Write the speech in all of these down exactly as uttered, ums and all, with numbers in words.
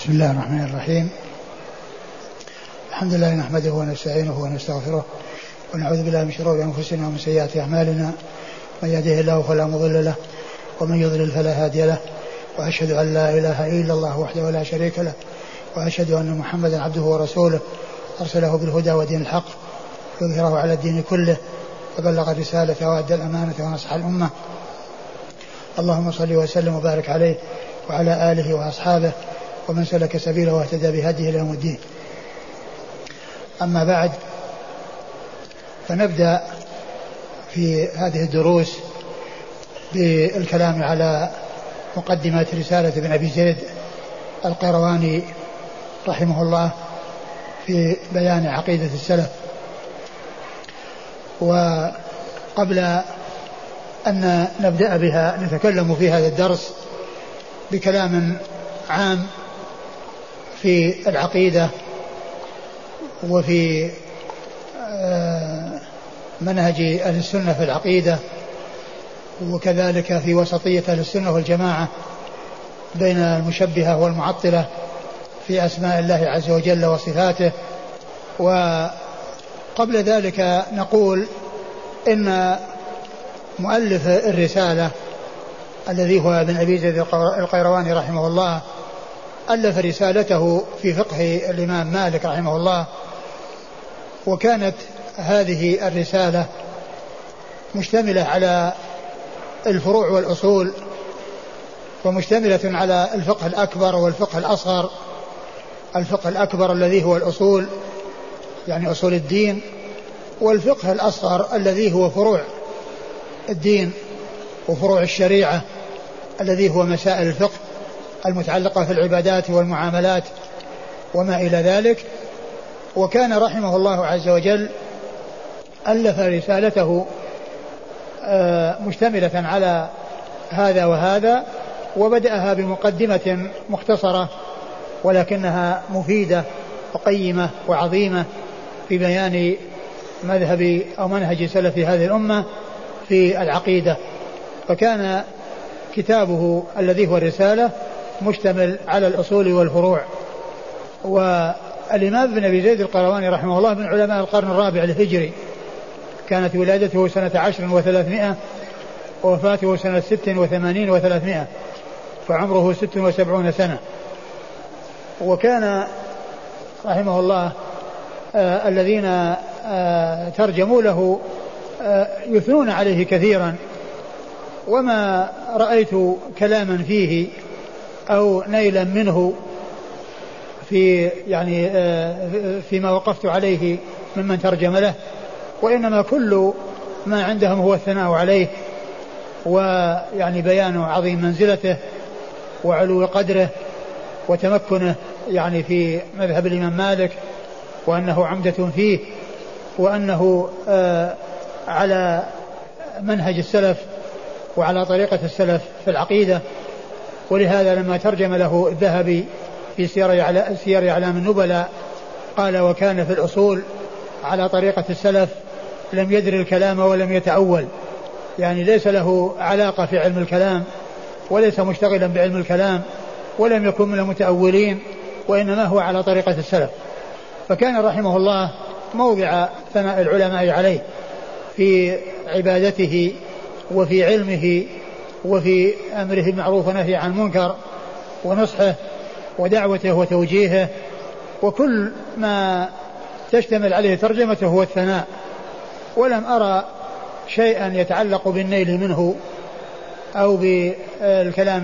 بسم الله الرحمن الرحيم. الحمد لله نحمده ونستعينه ونستغفره ونعوذ بالله من شرور أنفسنا ومن سيئات أعمالنا، من يهده الله فلا مضل له ومن يضلل فلا هادي له، وأشهد أن لا إله إلا الله وحده لا شريك له، وأشهد أن محمدا عبده ورسوله أرسله بالهدى ودين الحق يظهره على الدين كله، وبلغ الرسالة وأدى الأمانة ونصح الأمة. اللهم صل وسلم وبارك عليه وعلى آله وأصحابه ومن سلك سبيله واهتدى بهديه إلى يوم الدين. أما بعد، فنبدأ في هذه الدروس بالكلام على مقدمة رسالة ابن أبي زيد القيرواني رحمه الله في بيان عقيدة السلف. وقبل أن نبدأ بها نتكلم في هذا الدرس بكلام عام في العقيدة وفي منهج أهل السنة في العقيدة، وكذلك في وسطية أهل السنة والجماعة بين المشبهة والمعطلة في أسماء الله عز وجل وصفاته. وقبل ذلك نقول إن مؤلف الرسالة الذي هو ابن أبي زيد القيرواني رحمه الله ألف رسالته في فقه الإمام مالك رحمه الله، وكانت هذه الرسالة مشتملة على الفروع والأصول، ومشتملة على الفقه الأكبر والفقه الأصغر. الفقه الأكبر الذي هو الأصول يعني أصول الدين، والفقه الأصغر الذي هو فروع الدين وفروع الشريعة الذي هو مسائل الفقه المتعلقة في العبادات والمعاملات وما إلى ذلك. وكان رحمه الله عز وجل ألف رسالته مشتملة على هذا وهذا، وبدأها بمقدمة مختصرة ولكنها مفيدة وقيمة وعظيمة في بيان مذهب أو منهج سلف هذه الأمة في العقيدة. فكان كتابه الذي هو الرسالة مشتمل على الأصول والفروع. والإمام ابن أبي زيد القيرواني رحمه الله من علماء القرن الرابع الهجري، كانت ولادته سنة عشر وثلاثمائة ووفاته سنة ست وثمانين وثلاثمائة، فعمره ست وسبعون سنة. وكان رحمه الله آه الذين آه ترجموا له آه يثنون عليه كثيرا، وما رأيت كلاما فيه أو نيلا منه في يعني فيما وقفت عليه ممن ترجم له، وإنما كل ما عندهم هو الثناء عليه ويعني بيان عظيم منزلته وعلو قدره وتمكنه يعني في مذهب الإمام مالك، وأنه عمدة فيه، وأنه على منهج السلف وعلى طريقة السلف في العقيدة. ولهذا لما ترجم له الذهبي في سير أعلام النبلاء قال: وكان في الأصول على طريقة السلف لم يدر الكلام ولم يتأول، يعني ليس له علاقة في علم الكلام وليس مشتغلا بعلم الكلام ولم يكن من المتأولين، وإنما هو على طريقة السلف. فكان رحمه الله موضع ثناء العلماء عليه في عبادته وفي علمه وفي أمره بالمعروف ونهي عن المنكر ونصحه ودعوته وتوجيهه، وكل ما تشتمل عليه ترجمته هو الثناء. ولم أرى شيئا يتعلق بالنيل منه أو بالكلام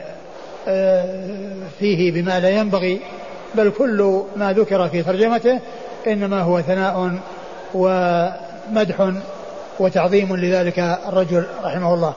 فيه بما لا ينبغي، بل كل ما ذكر في ترجمته إنما هو ثناء ومدح وتعظيم لذلك الرجل رحمه الله.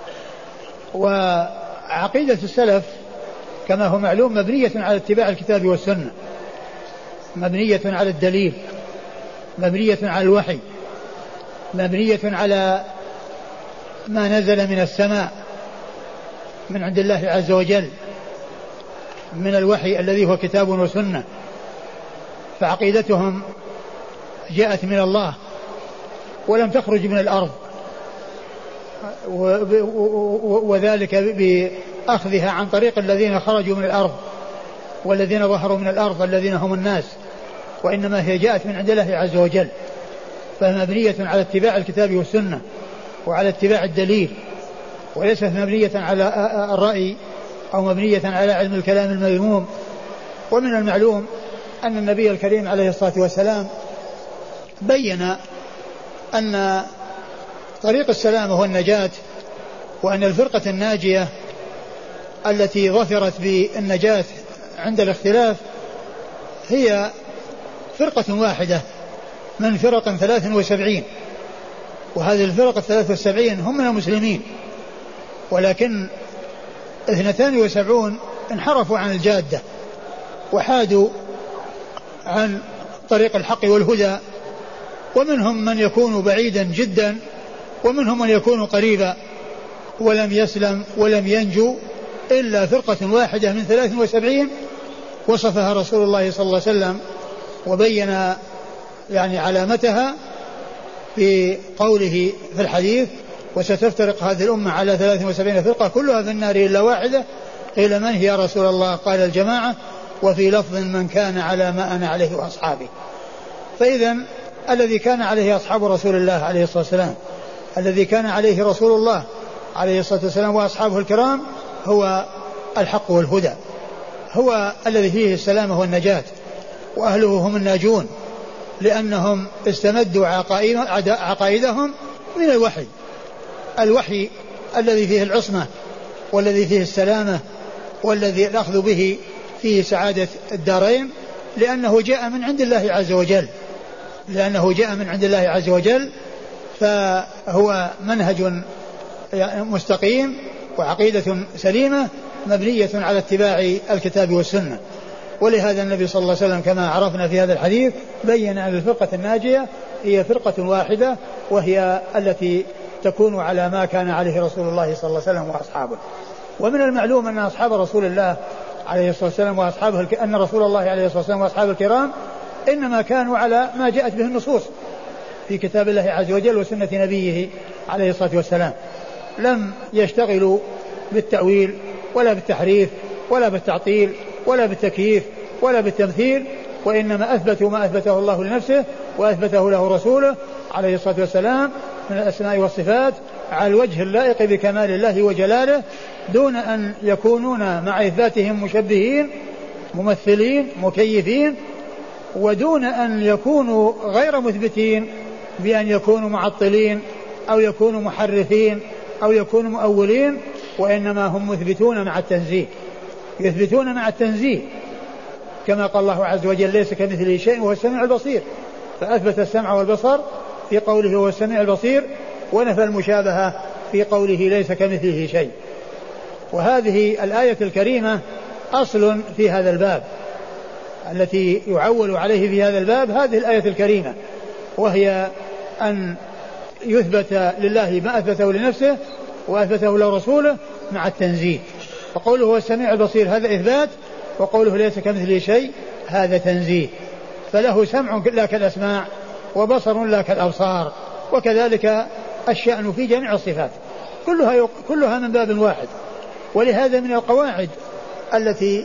وعقيدة السلف كما هو معلوم مبنية على اتباع الكتاب والسنة، مبنية على الدليل، مبنية على الوحي، مبنية على ما نزل من السماء من عند الله عز وجل من الوحي الذي هو كتاب وسنة. فعقيدتهم جاءت من الله ولم تخرج من الأرض، وذلك بأخذها عن طريق الذين خرجوا من الأرض والذين ظهروا من الأرض الذين هم الناس، وإنما هي جاءت من عند الله عز وجل، فمبنية على اتباع الكتاب والسنة وعلى اتباع الدليل، وليست مبنية على الرأي أو مبنية على علم الكلام المذموم. ومن المعلوم أن النبي الكريم عليه الصلاة والسلام بين أن طريق السلام هو النجاة، وأن الفرقة الناجية التي ظفرت بالنجاة عند الاختلاف هي فرقة واحدة من فرق ثلاث وسبعين، وهذه الفرق الثلاث والسبعين هم من المسلمين، ولكن اثنتان وسبعون انحرفوا عن الجادة وحادوا عن طريق الحق والهدى، ومنهم من يكون بعيدا جدا ومنهم من يكون قريبا، ولم يسلم ولم ينجو إلا فرقة واحدة من ثلاث وسبعين وصفها رسول الله صلى الله عليه وسلم وبين يعني علامتها في قوله في الحديث: وستفترق هذه الأمة على ثلاث وسبعين فرقة كلها في النار إلا واحدة. قيل: من هي يا رسول الله؟ قال: الجماعة. وفي لفظ: من كان على ما أنا عليه وأصحابي. فإذا الذي كان عليه أصحاب رسول الله عليه الصلاة والسلام، الذي كان عليه رسول الله عليه الصلاة والسلام وأصحابه الكرام هو الحق والهدى، هو الذي فيه السلامة والنجاة، وأهله هم الناجون، لأنهم استمدوا عقائدهم من الوحي، الوحي الذي فيه العصمة والذي فيه السلامة والذي الأخذ به فيه سعادة الدارين، لأنه جاء من عند الله عز وجل لأنه جاء من عند الله عز وجل فهو منهج مستقيم وعقيدة سليمة مبنية على اتباع الكتاب والسنة. ولهذا النبي صلى الله عليه وسلم كما عرفنا في هذا الحديث بين أن الفرقة الناجية هي فرقة واحدة، وهي التي تكون على ما كان عليه رسول الله صلى الله عليه وسلم وأصحابه. ومن المعلوم أن أصحاب رسول الله عليه الصلاة والسلام وأصحابه أن رسول الله عليه الصلاة والسلام وأصحابه الكرام إنما كانوا على ما جاءت به النصوص في كتاب الله عز وجل وسنة نبيه عليه الصلاة والسلام، لم يشتغلوا بالتأويل ولا بالتحريف ولا بالتعطيل ولا بالتكييف ولا بالتمثيل، وإنما أثبتوا ما أثبته الله لنفسه وأثبته له رسوله عليه الصلاة والسلام من الأسماء والصفات على الوجه اللائق بكمال الله وجلاله، دون أن يكونون مع إثباتهم مشبهين ممثلين مكيفين، ودون أن يكونوا غير مثبتين بأن يكونوا معطلين أو يكونوا محرفين أو يكونوا مؤولين، وإنما هم مثبتون مع التنزيه، يثبتون مع التنزيه، كما قال الله عز وجل: ليس كمثله شيء وهو السميع البصير، فأثبت السمع والبصر في قوله هو السميع البصير، ونفى المشابهة في قوله ليس كمثله شيء. وهذه الآية الكريمة أصل في هذا الباب، التي يعول عليه في هذا الباب هذه الآية الكريمة، وهي أن يثبت لله ما أثبته لنفسه وأثبته لرسوله مع التنزيه. فقوله هو السميع البصير هذا إثبات، وقوله ليس كمثله شيء هذا تنزيه، فله سمع لا كالأسماع وبصر لا كالأبصار، وكذلك الشأن في جميع الصفات كلها, كلها من باب واحد. ولهذا من القواعد التي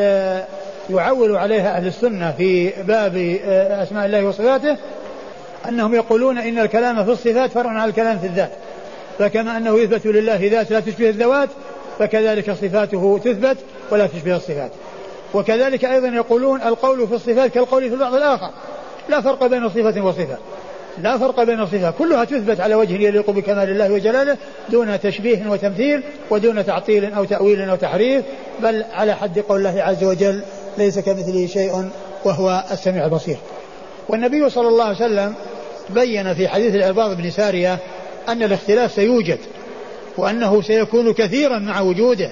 يعول عليها أهل السنة في باب أسماء الله وصفاته أنهم يقولون إن الكلام في الصفات فرع عن الكلام في الذات، فكما أنه يثبت لله ذات لا تشبه الذوات فكذلك صفاته تثبت ولا تشبه الصفات. وكذلك أيضا يقولون القول في الصفات كالقول في البعض الآخر، لا فرق بين صفة وصفة، لا فرق بين صفة، كلها تثبت على وجه يليق بكمال الله وجلاله دون تشبيه وتمثيل ودون تعطيل أو تأويل أو تحريف، بل على حد قول الله عز وجل: ليس كمثله شيء وهو السميع البصير. والنبي صلى الله عليه وسلم بين في حديث العرباض بن سارية أن الاختلاف سيوجد وأنه سيكون كثيرا مع وجوده،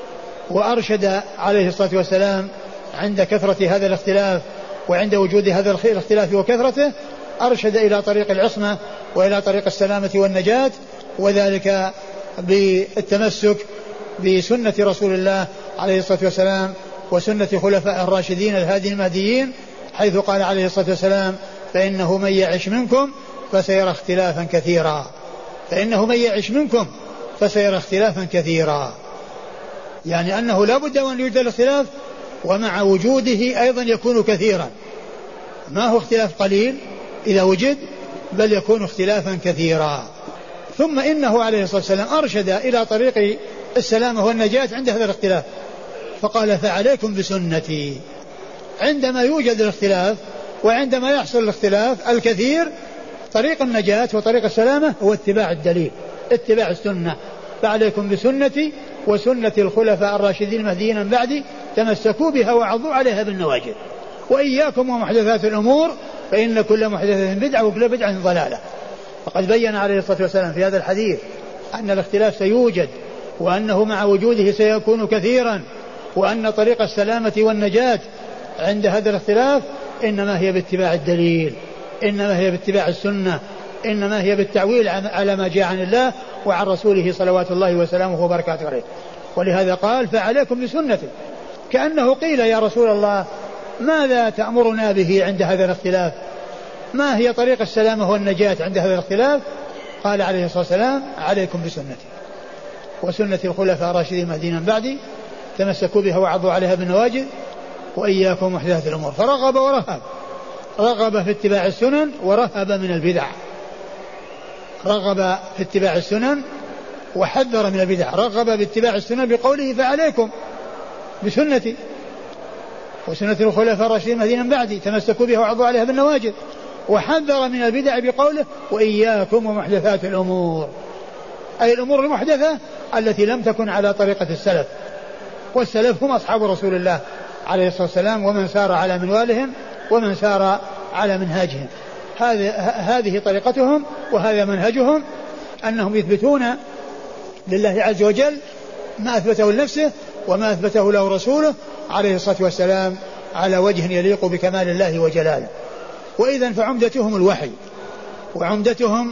وأرشد عليه الصلاة والسلام عند كثرة هذا الاختلاف وعند وجود هذا الاختلاف وكثرته أرشد إلى طريق العصمة وإلى طريق السلامة والنجاة، وذلك بالتمسك بسنة رسول الله عليه الصلاة والسلام وسنة خلفاء الراشدين الهادي المهديين، حيث قال عليه الصلاة والسلام: فإنه من يعش منكم فسيرى اختلافا كثيرا فإنه من يعش منكم فسيرى اختلافا كثيرا يعني أنه لا بد أن يوجد الاختلاف، ومع وجوده أيضا يكون كثيرا، ما هو اختلاف قليل إذا وجد، بل يكون اختلافا كثيرا. ثم إنه عليه الصلاة والسلام أرشد إلى طريق السلامة والنجاة عند هذا الاختلاف، فقال فعليكم بسنتي. عندما يوجد الاختلاف وعندما يحصل الاختلاف الكثير، طريق النجاة وطريق السلامة هو اتباع الدليل، اتباع السنة. فعليكم بسنتي وسنة الخلفاء الراشدين المهديين من بعدي تمسكوا بها وعضوا عليها بالنواجذ، وإياكم ومحدثات الأمور فإن كل محدثة بدعة وكل بدعة ضلالة. فقد بين عليه الصلاة والسلام في هذا الحديث أن الاختلاف سيوجد، وأنه مع وجوده سيكون كثيرا، وأن طريق السلامة والنجاة عند هذا الاختلاف إنما هي باتباع الدليل، إنما هي باتباع السنة، إنما هي بالتعويل على ما جاء عن الله وعن رسوله صلوات الله وسلامه وبركاته عليه. ولهذا قال فعليكم بسنتي، كأنه قيل يا رسول الله ماذا تأمرنا به عند هذا الاختلاف؟ ما هي طريق السلامة والنجاة عند هذا الاختلاف؟ قال عليه الصلاة والسلام عليكم بسنتي وسنة الخلفاء الراشدين المهديين من بعدي تمسكوا بها وعضوا عليها بالنواجذ وإياكم محدثات الأمور. فرغب ورهب، رغب في اتباع السنن ورهب من البدع، رغب في اتباع السنن وحذر من البدع. رغب باتباع السنن بقوله فعليكم بسنتي وسنة الخلفاء الراشدين المهديين من بعدي تمسكوا بها وعضوا عليها بالنواجذ، وحذر من البدع بقوله وإياكم ومحدثات الأمور، أي الأمور المحدثة التي لم تكن على طريقة السلف. والسلف هم أصحاب رسول الله عليه الصلاة والسلام ومن سار على منوالهم ومن سار على منهاجهم. هذه طريقتهم وهذا منهجهم، أنهم يثبتون لله عز وجل ما أثبته لنفسه وما أثبته له رسوله عليه الصلاة والسلام على وجه يليق بكمال الله وجلاله. وإذن فعمدتهم الوحي وعمدتهم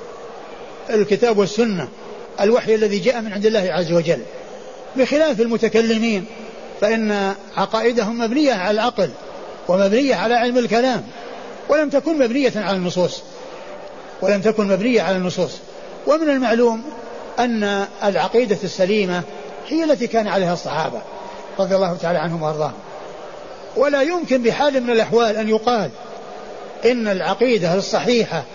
الكتاب والسنة، الوحي الذي جاء من عند الله عز وجل، بخلاف المتكلمين فإن عقائدهم مبنية على العقل ومبنية على علم الكلام، ولم تكن مبنية على النصوص ولم تكن مبنية على النصوص. ومن المعلوم أن العقيدة السليمة هي التي كان عليها الصحابة رضي الله تعالى عنهم وارضاهم، ولا يمكن بحال من الأحوال أن يقال إن العقيدة الصحيحة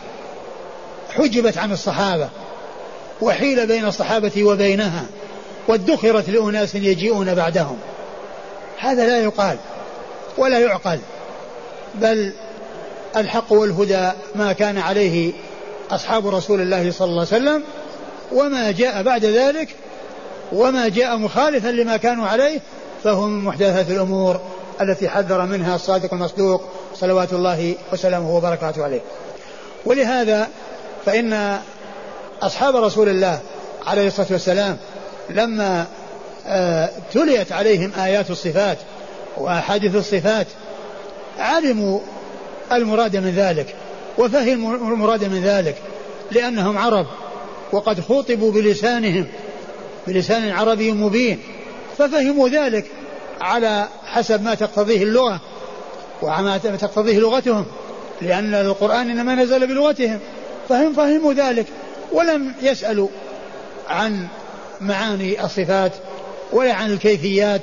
حجبت عن الصحابة وحيل بين الصحابة وبينها وادخرت لأناس يجيئون بعدهم. هذا لا يقال ولا يعقل، بل الحق والهدى ما كان عليه أصحاب رسول الله صلى الله عليه وسلم، وما جاء بعد ذلك وما جاء مخالفا لما كانوا عليه فهو من محدثات الأمور التي حذر منها الصادق المصدوق صلوات الله وسلامه وبركاته عليه. ولهذا فإن أصحاب رسول الله عليه الصلاة والسلام لما آه تليت عليهم آيات الصفات وأحاديث الصفات علموا المراد من ذلك وفهموا المراد من ذلك، لأنهم عرب وقد خاطبوا بلسانهم بلسان عربي مبين، ففهموا ذلك على حسب ما تقتضيه اللغة وما تقتضيه لغتهم، لأن القرآن إنما نزل بلغتهم، فهم فهموا ذلك ولم يسألوا عن معاني الصفات ولا عن الكيفيات،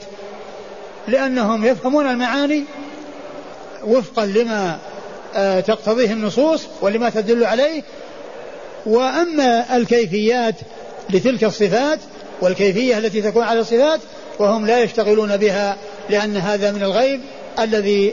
لأنهم يفهمون المعاني وفقا لما تقتضيه النصوص ولما تدل عليه. وأما الكيفيات لتلك الصفات والكيفية التي تكون على الصفات وهم لا يشتغلون بها، لأن هذا من الغيب الذي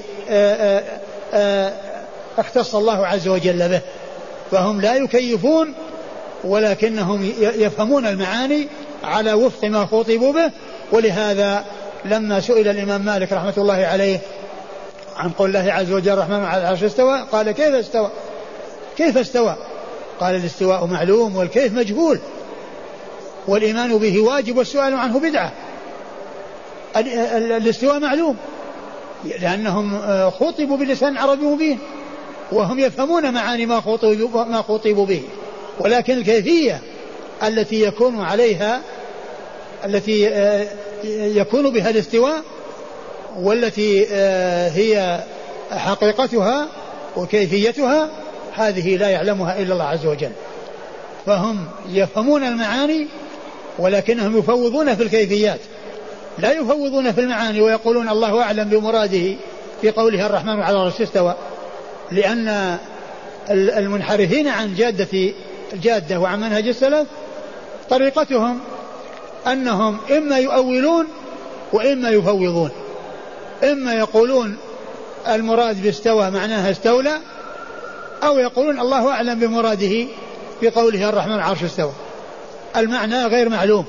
اختص الله عز وجل به، فهم لا يكيفون ولكنهم يفهمون المعاني على وفق ما خطبوا به. ولهذا لما سئل الإمام مالك رحمة الله عليه عن قول الله عز وجل الرحمن على العرش استوى، قال كيف استوى كيف استوى قال الاستواء معلوم والكيف مجهول، والإيمان به واجب والسؤال عنه بدعة. الاستواء معلوم لأنهم خطبوا بلسان عربي مبين وهم يفهمون معاني ما خطبوا ما خطبوا به، ولكن الكيفية التي يكون عليها التي يكون بها الاستواء والتي هي حقيقتها وكيفيتها هذه لا يعلمها إلا الله عز وجل. فهم يفهمون المعاني ولكنهم يفوضون في الكيفيات، لا يفوضون في المعاني ويقولون الله أعلم بمراده في قوله الرحمن على العرش استوى، لأن المنحرفين عن جادة الجادة وعن منهج السلف طريقتهم أنهم إما يؤولون وإما يفوضون، إما يقولون المراد باستوى معناها استولى، أو يقولون الله أعلم بمراده في قوله الرحمن على العرش استوى، المعنى غير معلوم،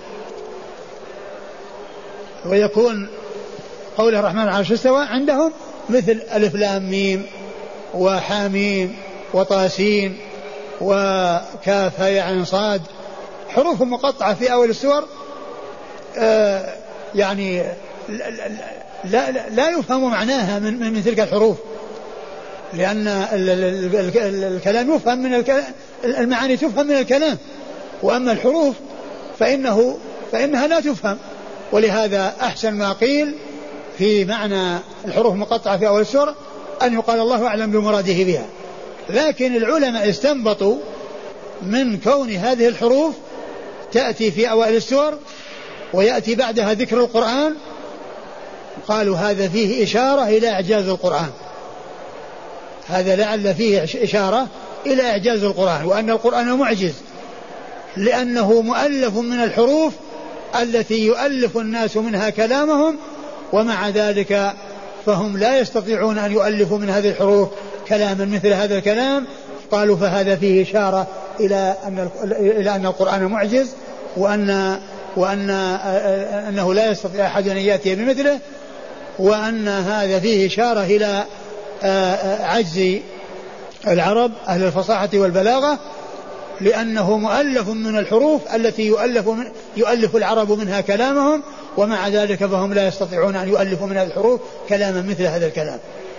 ويكون قوله الرحمن على العرش استوى عندهم مثل ألف لام ميم وحاميم وطاسين وكاف عين صاد، حروف مقطعة في أول السور آه يعني لا, لا, لا, لا يفهم معناها من, من تلك الحروف، لأن الكلام يفهم من الكلام، المعاني تفهم من الكلام، وأما الحروف فإنه فإنها لا تفهم. ولهذا أحسن ما قيل في معنى الحروف مقطعة في أول السورة أن يقال الله أعلم بمراده بها، لكن العلماء استنبطوا من كون هذه الحروف تأتي في أوائل السور ويأتي بعدها ذكر القرآن، قالوا هذا فيه إشارة إلى إعجاز القرآن، هذا لعل فيه إشارة إلى إعجاز القرآن، وأن القرآن معجز لأنه مؤلف من الحروف التي يؤلف الناس منها كلامهم، ومع ذلك فهم لا يستطيعون أن يؤلفوا من هذه الحروف كلاما مثل هذا الكلام. قالوا فهذا فيه إشارة إلى أن إلى أن القرآن معجز، وأن وأن أنه لا يستطيع أحد أن يأتي بمثله، وأن هذا فيه إشارة إلى عجز العرب أهل الفصاحة والبلاغة، لأنه مؤلف من الحروف التي يؤلف من يؤلف العرب منها كلامهم، ومع ذلك فهم لا يستطيعون أن يؤلفوا من هذه الحروف كلاما مثل هذا الكلام.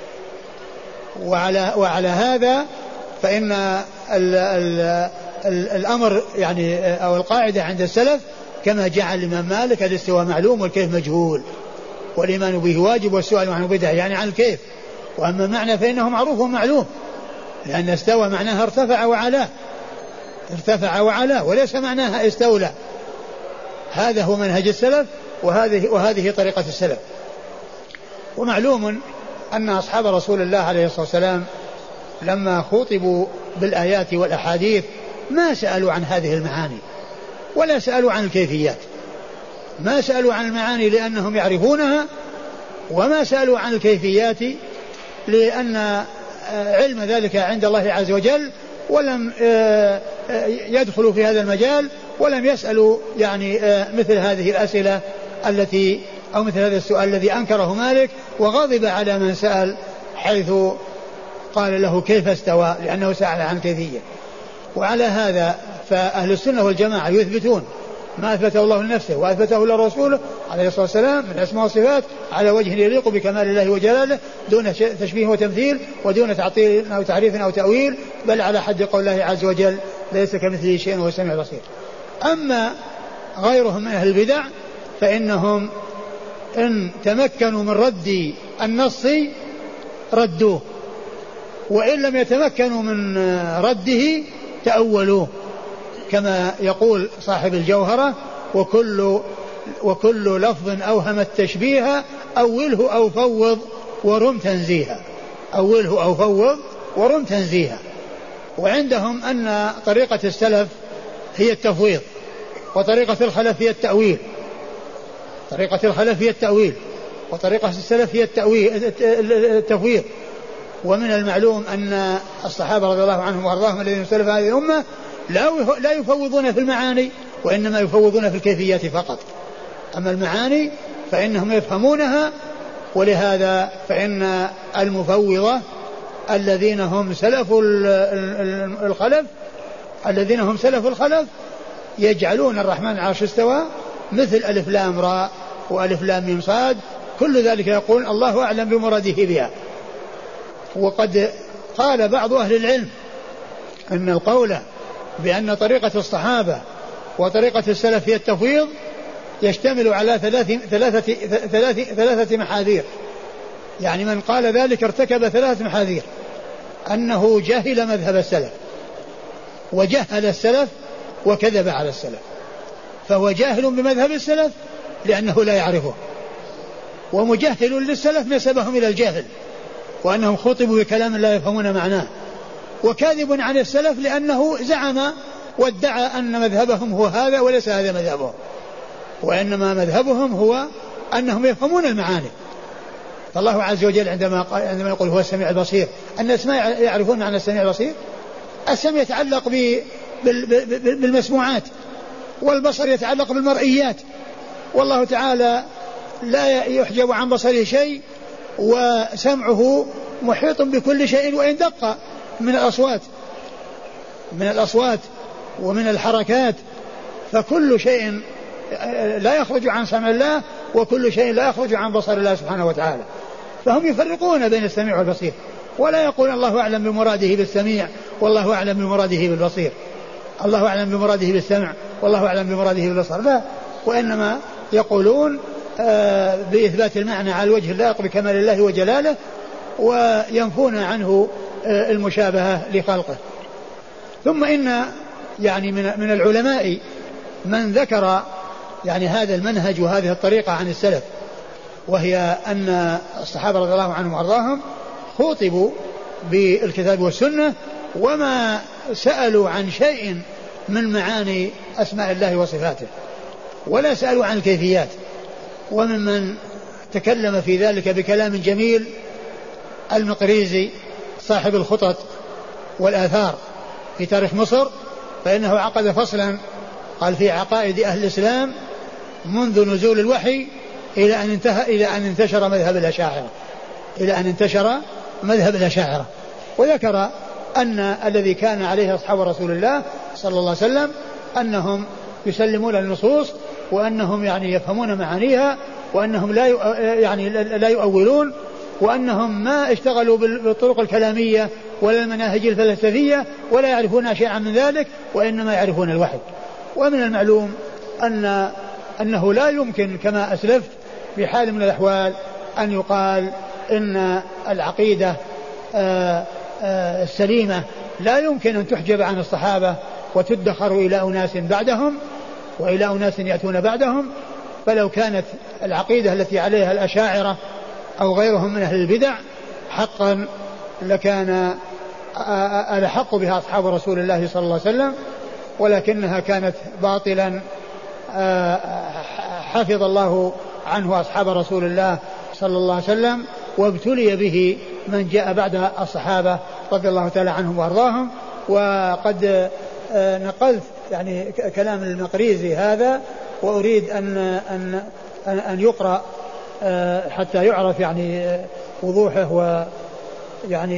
وعلى وعلى هذا فإن ال ال ال الأمر يعني أو القاعدة عند السلف كما جعل الإمام مالك الاستواء معلوم والكيف مجهول، والإيمان به واجب والسؤال عنه بدعة، يعني عن الكيف، وأما معنى فإنه معروف ومعلوم، لأن استوى معناها ارتفع وعلاه، ارتفع وعلاه، وليس معناها استولى. هذا هو منهج السلف، وهذه وهذه طريقة السلف. ومعلوم أن أصحاب رسول الله عليه الصلاة والسلام لما خوطبوا بالآيات والأحاديث ما سألوا عن هذه المعاني ولا سألوا عن الكيفيات، ما سألوا عن المعاني لأنهم يعرفونها، وما سألوا عن الكيفيات لأن علم ذلك عند الله عز وجل، ولم يدخلوا في هذا المجال، ولم يسألوا يعني مثل هذه الأسئلة التي أو مثل هذا السؤال الذي أنكره مالك، وغضب على من سأل حيث قال له كيف استوى، لأنه سأل عن كيفية. وعلى هذا فأهل السنة والجماعة يثبتون ما أثبته الله لنفسه وأثبته لرسوله عليه الصلاة والسلام من أسماء وصفات على وجه يليق بكمال الله وجلاله، دون تشبيه وتمثيل، ودون تعطيل أو تعريف أو تأويل، بل على حد قول الله عز وجل ليس كمثله شيء وهو السميع البصير. أما غيرهم من أهل البدع فإنهم إن تمكنوا من رد النص ردوه، وإن لم يتمكنوا من رده تأولوه، كما يقول صاحب الجوهرة وكل, وكل لفظ أوهم التشبيه أوله أو فوض ورم تنزيها، أوله أو فوض ورم تنزيها. وعندهم أن طريقة السلف هي التفويض، وطريقة الخلف هي التأويل، طريقة الخلف هي التأويل وطريقة السلف هي التأويل التفويض. ومن المعلوم أن الصحابة رضي الله عنهم وأرضاهم الذين سلف هذه الأمة لا يفوضون في المعاني، وإنما يفوضون في الكيفيات فقط، أما المعاني فإنهم يفهمونها. ولهذا فإن المفوضة الذين هم سلف الخلف الذين هم سلف الخلف يجعلون الرحمن على العرش استوى مثل ألف لام راء وألف لام ميم صاد، كل ذلك يقول الله أعلم بمراده بها. وقد قال بعض أهل العلم أن القول بأن طريقة الصحابة وطريقة السلف هي التفويض يشتمل على ثلاث ثلاثة ثلاثة ثلاثة محاذير، يعني من قال ذلك ارتكب ثلاث محاذير: أنه جهل مذهب السلف، وجهل السلف، وكذب على السلف. فهو جاهل بمذهب السلف لأنه لا يعرفه، ومجهل للسلف نسبهم إلى الجهل وأنهم خطبوا بكلام لا يفهمون معناه، وكاذب عن السلف لأنه زعم وادعى أن مذهبهم هو هذا وليس هذا مذهبهم، وإنما مذهبهم هو أنهم يفهمون المعاني. فالله عز وجل عندما قال عندما يقول هو السميع البصير، أن الأسماء يعرفون معنى السميع البصير. السمع يتعلق بالمسموعات، والبصر يتعلق بالمرئيات، والله تعالى لا يحجب عن بصره شيء، وسمعه محيط بكل شيء وإن دق من الأصوات من الأصوات ومن الحركات، فكل شيء لا يخرج عن سمع الله وكل شيء لا يخرج عن بصر الله سبحانه وتعالى. فهم يفرقون بين السميع والبصير، ولا يقول الله أعلم بمراده بالسميع والله أعلم بمراده بالبصير، الله أعلم بمراده بالسمع والله أعلم بمراده بالبصر، لا، وإنما يقولون آه بإثبات المعنى على الوجه اللائق بكمال الله وجلاله، وينفون عنه آه المشابهة لخلقه. ثم إن يعني من, من العلماء من ذكر يعني هذا المنهج وهذه الطريقة عن السلف، وهي أن الصحابة رضي الله عنهم وأرضاهم خوطبوا بالكتاب والسنة وما سألوا عن شيء من معاني أسماء الله وصفاته، ولا سألوا عن الكيفيات. وممن تكلم في ذلك بكلام جميل المقريزي صاحب الخطط والآثار في تاريخ مصر، فإنه عقد فصلا قال في عقائد أهل الإسلام منذ نزول الوحي إلى أن انتهى إلى أن انتشر مذهب الأشاعرة إلى أن انتشر مذهب الأشاعرة وذكر أن الذي كان عليه أصحاب رسول الله صلى الله عليه وسلم أنهم يسلمون النصوص، وأنهم يعني يفهمون معانيها، وأنهم لا يعني لا يؤولون، وأنهم ما اشتغلوا بالطرق الكلامية ولا المناهج الفلسفية ولا يعرفون شيئا من ذلك، وإنما يعرفون الوحي. ومن المعلوم أن أنه لا يمكن كما أسلفت بحال من الأحوال أن يقال إن العقيدة آآ آآ السليمة لا يمكن أن تحجب عن الصحابة وتدخر إلى أناس بعدهم وإلى أناس يأتون بعدهم. فلو كانت العقيدة التي عليها الأشاعرة أو غيرهم من أهل البدع حقا لكان الحق بها أصحاب رسول الله صلى الله عليه وسلم، ولكنها كانت باطلا حفظ الله عنه أصحاب رسول الله صلى الله عليه وسلم، وابتلي به من جاء بعد الصحابة رضي الله تعالى عنهم وأرضاهم. وقد نقلت يعني كلام المقريزي هذا، وأريد أن أن أن يقرأ حتى يعرف يعني وضوحه ويعني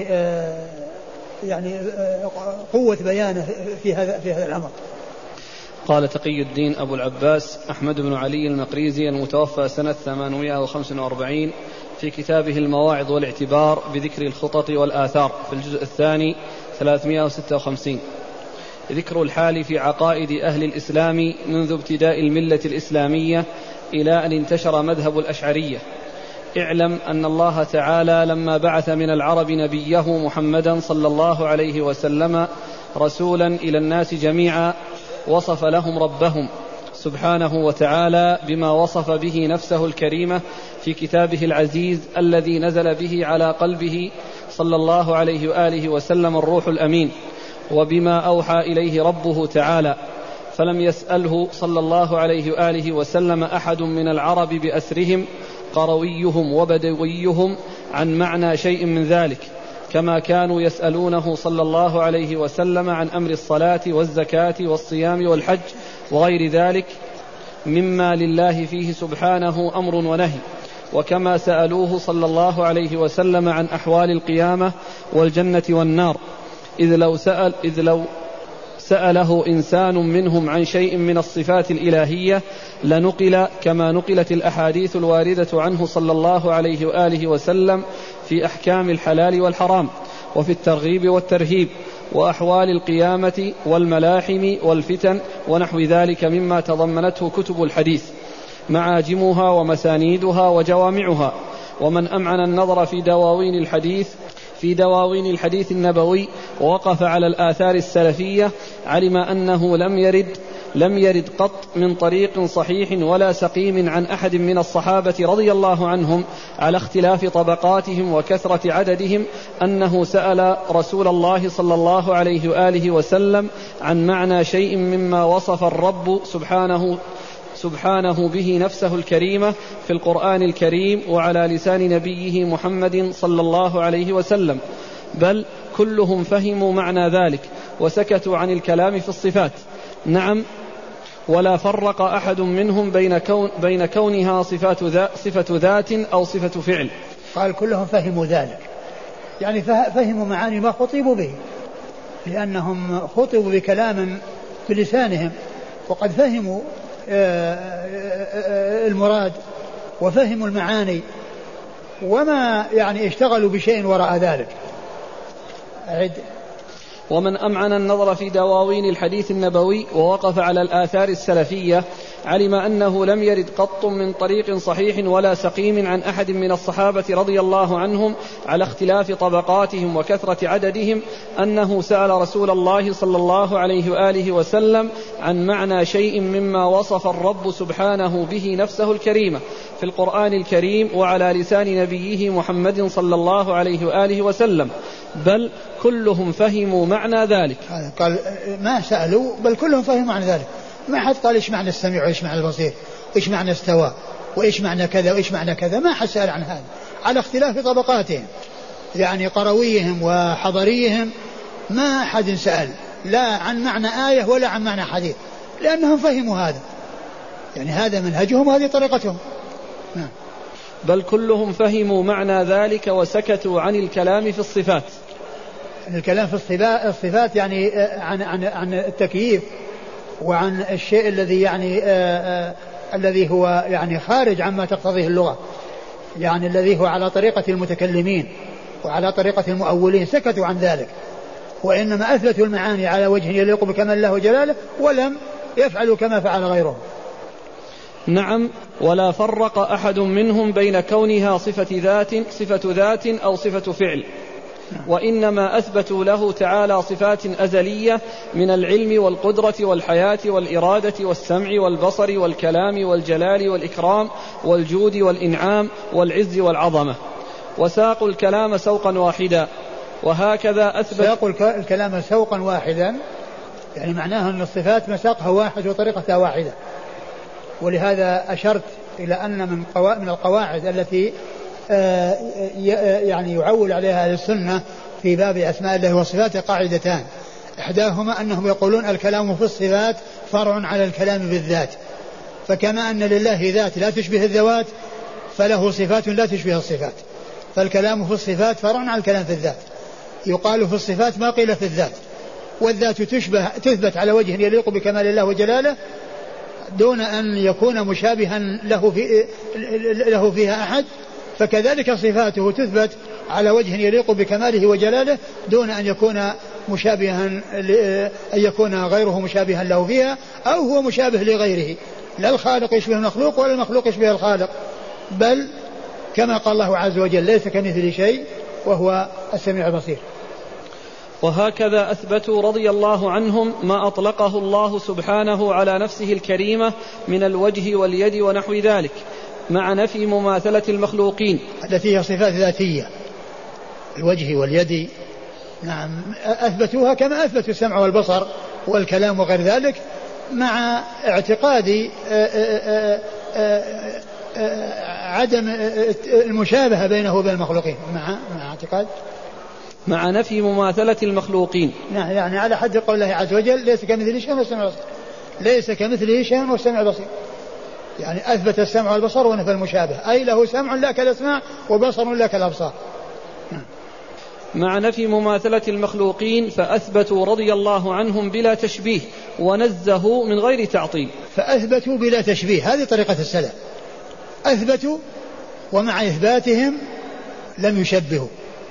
يعني قوة بيانه في هذا في هذا الأمر. قال تقي الدين أبو العباس أحمد بن علي المقريزي المتوفى سنة ثمانمائة وخمسة وأربعين في كتابه المواعظ والاعتبار بذكر الخطط والآثار في الجزء الثاني ثلاثمائة وستة وخمسين: ذكر الحال في عقائد أهل الإسلام منذ ابتداء الملة الإسلامية إلى أن انتشر مذهب الأشعرية. اعلم أن الله تعالى لما بعث من العرب نبيه محمدا صلى الله عليه وسلم رسولا إلى الناس جميعا وصف لهم ربهم سبحانه وتعالى بما وصف به نفسه الكريمة في كتابه العزيز الذي نزل به على قلبه صلى الله عليه وآله وسلم الروح الأمين، وبما أوحى إليه ربه تعالى. فلم يسأله صلى الله عليه وآله وسلم أحد من العرب بأسرهم قرويهم وبدويهم عن معنى شيء من ذلك، كما كانوا يسألونه صلى الله عليه وسلم عن أمر الصلاة والزكاة والصيام والحج وغير ذلك مما لله فيه سبحانه أمر ونهي، وكما سألوه صلى الله عليه وسلم عن أحوال القيامة والجنة والنار، إذ لو سأل إذ لو سأله إنسان منهم عن شيء من الصفات الإلهية لنقل كما نقلت الأحاديث الواردة عنه صلى الله عليه وآله وسلم في أحكام الحلال والحرام وفي الترغيب والترهيب وأحوال القيامة والملاحم والفتن ونحو ذلك مما تضمنته كتب الحديث معاجمها ومسانيدها وجوامعها. ومن أمعن النظر في دواوين الحديث في دواوين الحديث النبوي ووقف على الآثار السلفية علم أنه لم يرد لم يرد قط من طريق صحيح ولا سقيم عن أحد من الصحابة رضي الله عنهم على اختلاف طبقاتهم وكثرة عددهم أنه سأل رسول الله صلى الله عليه وآله وسلم عن معنى شيء مما وصف الرب سبحانه سبحانه به نفسه الكريمة في القرآن الكريم وعلى لسان نبيه محمد صلى الله عليه وسلم، بل كلهم فهموا معنى ذلك وسكتوا عن الكلام في الصفات. نعم، ولا فرق أحد منهم بين, كون بين كونها صفات ذا صفة ذات أو صفة فعل. قال كلهم فهموا ذلك، يعني فهموا معاني ما خطبوا به، لأنهم خطبوا بكلام بلسانهم وقد فهموا المراد وفهموا المعاني، وما يعني اشتغلوا بشيء وراء ذلك. أعد. ومن أمعن النظر في دواوين الحديث النبوي ووقف على الآثار السلفية علم أنه لم يرد قط من طريق صحيح ولا سقيم عن أحد من الصحابة رضي الله عنهم على اختلاف طبقاتهم وكثرة عددهم أنه سأل رسول الله صلى الله عليه وآله وسلم عن معنى شيء مما وصف الرب سبحانه به نفسه الكريمة في القرآن الكريم وعلى لسان نبيه محمد صلى الله عليه وآله وسلم، بل كلهم فهموا معنى ذلك. قال ما سألوا بل كلهم فهموا معنى ذلك، ما حد قال إيش معنى السميع وإيش معنى البصير وإيش معنى استوى وإيش معنى كذا وإيش معنى كذا، ما حد سأل عن هذا على اختلاف طبقاتهم، يعني قرويهم وحضريهم ما حد سأل لا عن معنى آية ولا عن معنى حديث، لأنهم فهموا هذا، يعني هذا منهجهم وهذه طريقتهم. نعم. بل كلهم فهموا معنى ذلك وسكتوا عن الكلام في الصفات. الكلام في الصفات يعني عن عن عن التكييف وعن الشيء الذي يعني آآ آآ الذي هو يعني خارج عما تقتضيه اللغة، يعني الذي هو على طريقة المتكلمين وعلى طريقة المؤولين، سكتوا عن ذلك وإنما أثبتوا المعاني على وجه يليق بكمال الله وجلاله ولم يفعلوا كما فعل غيرهم. نعم، ولا فرق أحد منهم بين كونها صفة ذات صفة ذات أو صفة فعل، وإنما أثبتوا له تعالى صفات أزلية من العلم والقدرة والحياة والإرادة والسمع والبصر والكلام والجلال والإكرام والجود والإنعام والعز والعظمة، وساقوا الكلام سوقا واحدا. وهكذا أثبت ساقوا الكلام سوقا واحدا، يعني معناها أن الصفات مساقها واحد وطريقتها واحدة. ولهذا أشرت إلى أن من من القواعد التي يعني يعول عليها أهل السنة في باب أسماء الله وصفاته قاعدتان، إحداهما أنهم يقولون الكلام في الصفات فرع على الكلام بالذات، فكما أن لله ذات لا تشبه الذوات فله صفات لا تشبه الصفات، فالكلام في الصفات فرع على الكلام في الذات. يقال في الصفات ما قيل في الذات، والذات تشبه تثبت على وجه يليق بكمال الله وجلاله دون أن يكون مشابها له, في له فيها أحد، فكذلك صفاته تثبت على وجه يليق بكماله وجلاله دون أن يكون مشابها أن يكون غيره مشابها له فيها أو هو مشابه لغيره، لا الخالق يشبه المخلوق ولا المخلوق يشبه الخالق، بل كما قال الله عز وجل ليس كمثله شيء وهو السميع البصير. وهكذا أثبتوا رضي الله عنهم ما أطلقه الله سبحانه على نفسه الكريمة من الوجه واليد ونحو ذلك، مع نفي مماثلة المخلوقين التي هي صفات ذاتية، الوجه واليد. نعم، أثبتوها كما أثبتوا السمع والبصر والكلام وغير ذلك، مع اعتقاد عدم المشابهة بينه وبين المخلوقين، مع مع اعتقاد مع نفي مماثلة المخلوقين. نعم، يعني على حد قول الله عز وجل ليس كمثله شيء والسمع البصير، ليس كمثله شيء والسمع البصير، يعني أثبت السمع والبصر ونفى المشابه، أي له سمع لا كالأسماع وبصر لا كالأبصار. مع نفي مماثلة المخلوقين فأثبتوا رضي الله عنهم بلا تشبيه ونزهوا من غير تعطيل. فأثبتوا بلا تشبيه، هذه طريقة السلف، أثبتوا ومع إثباتهم لم يشبهوا،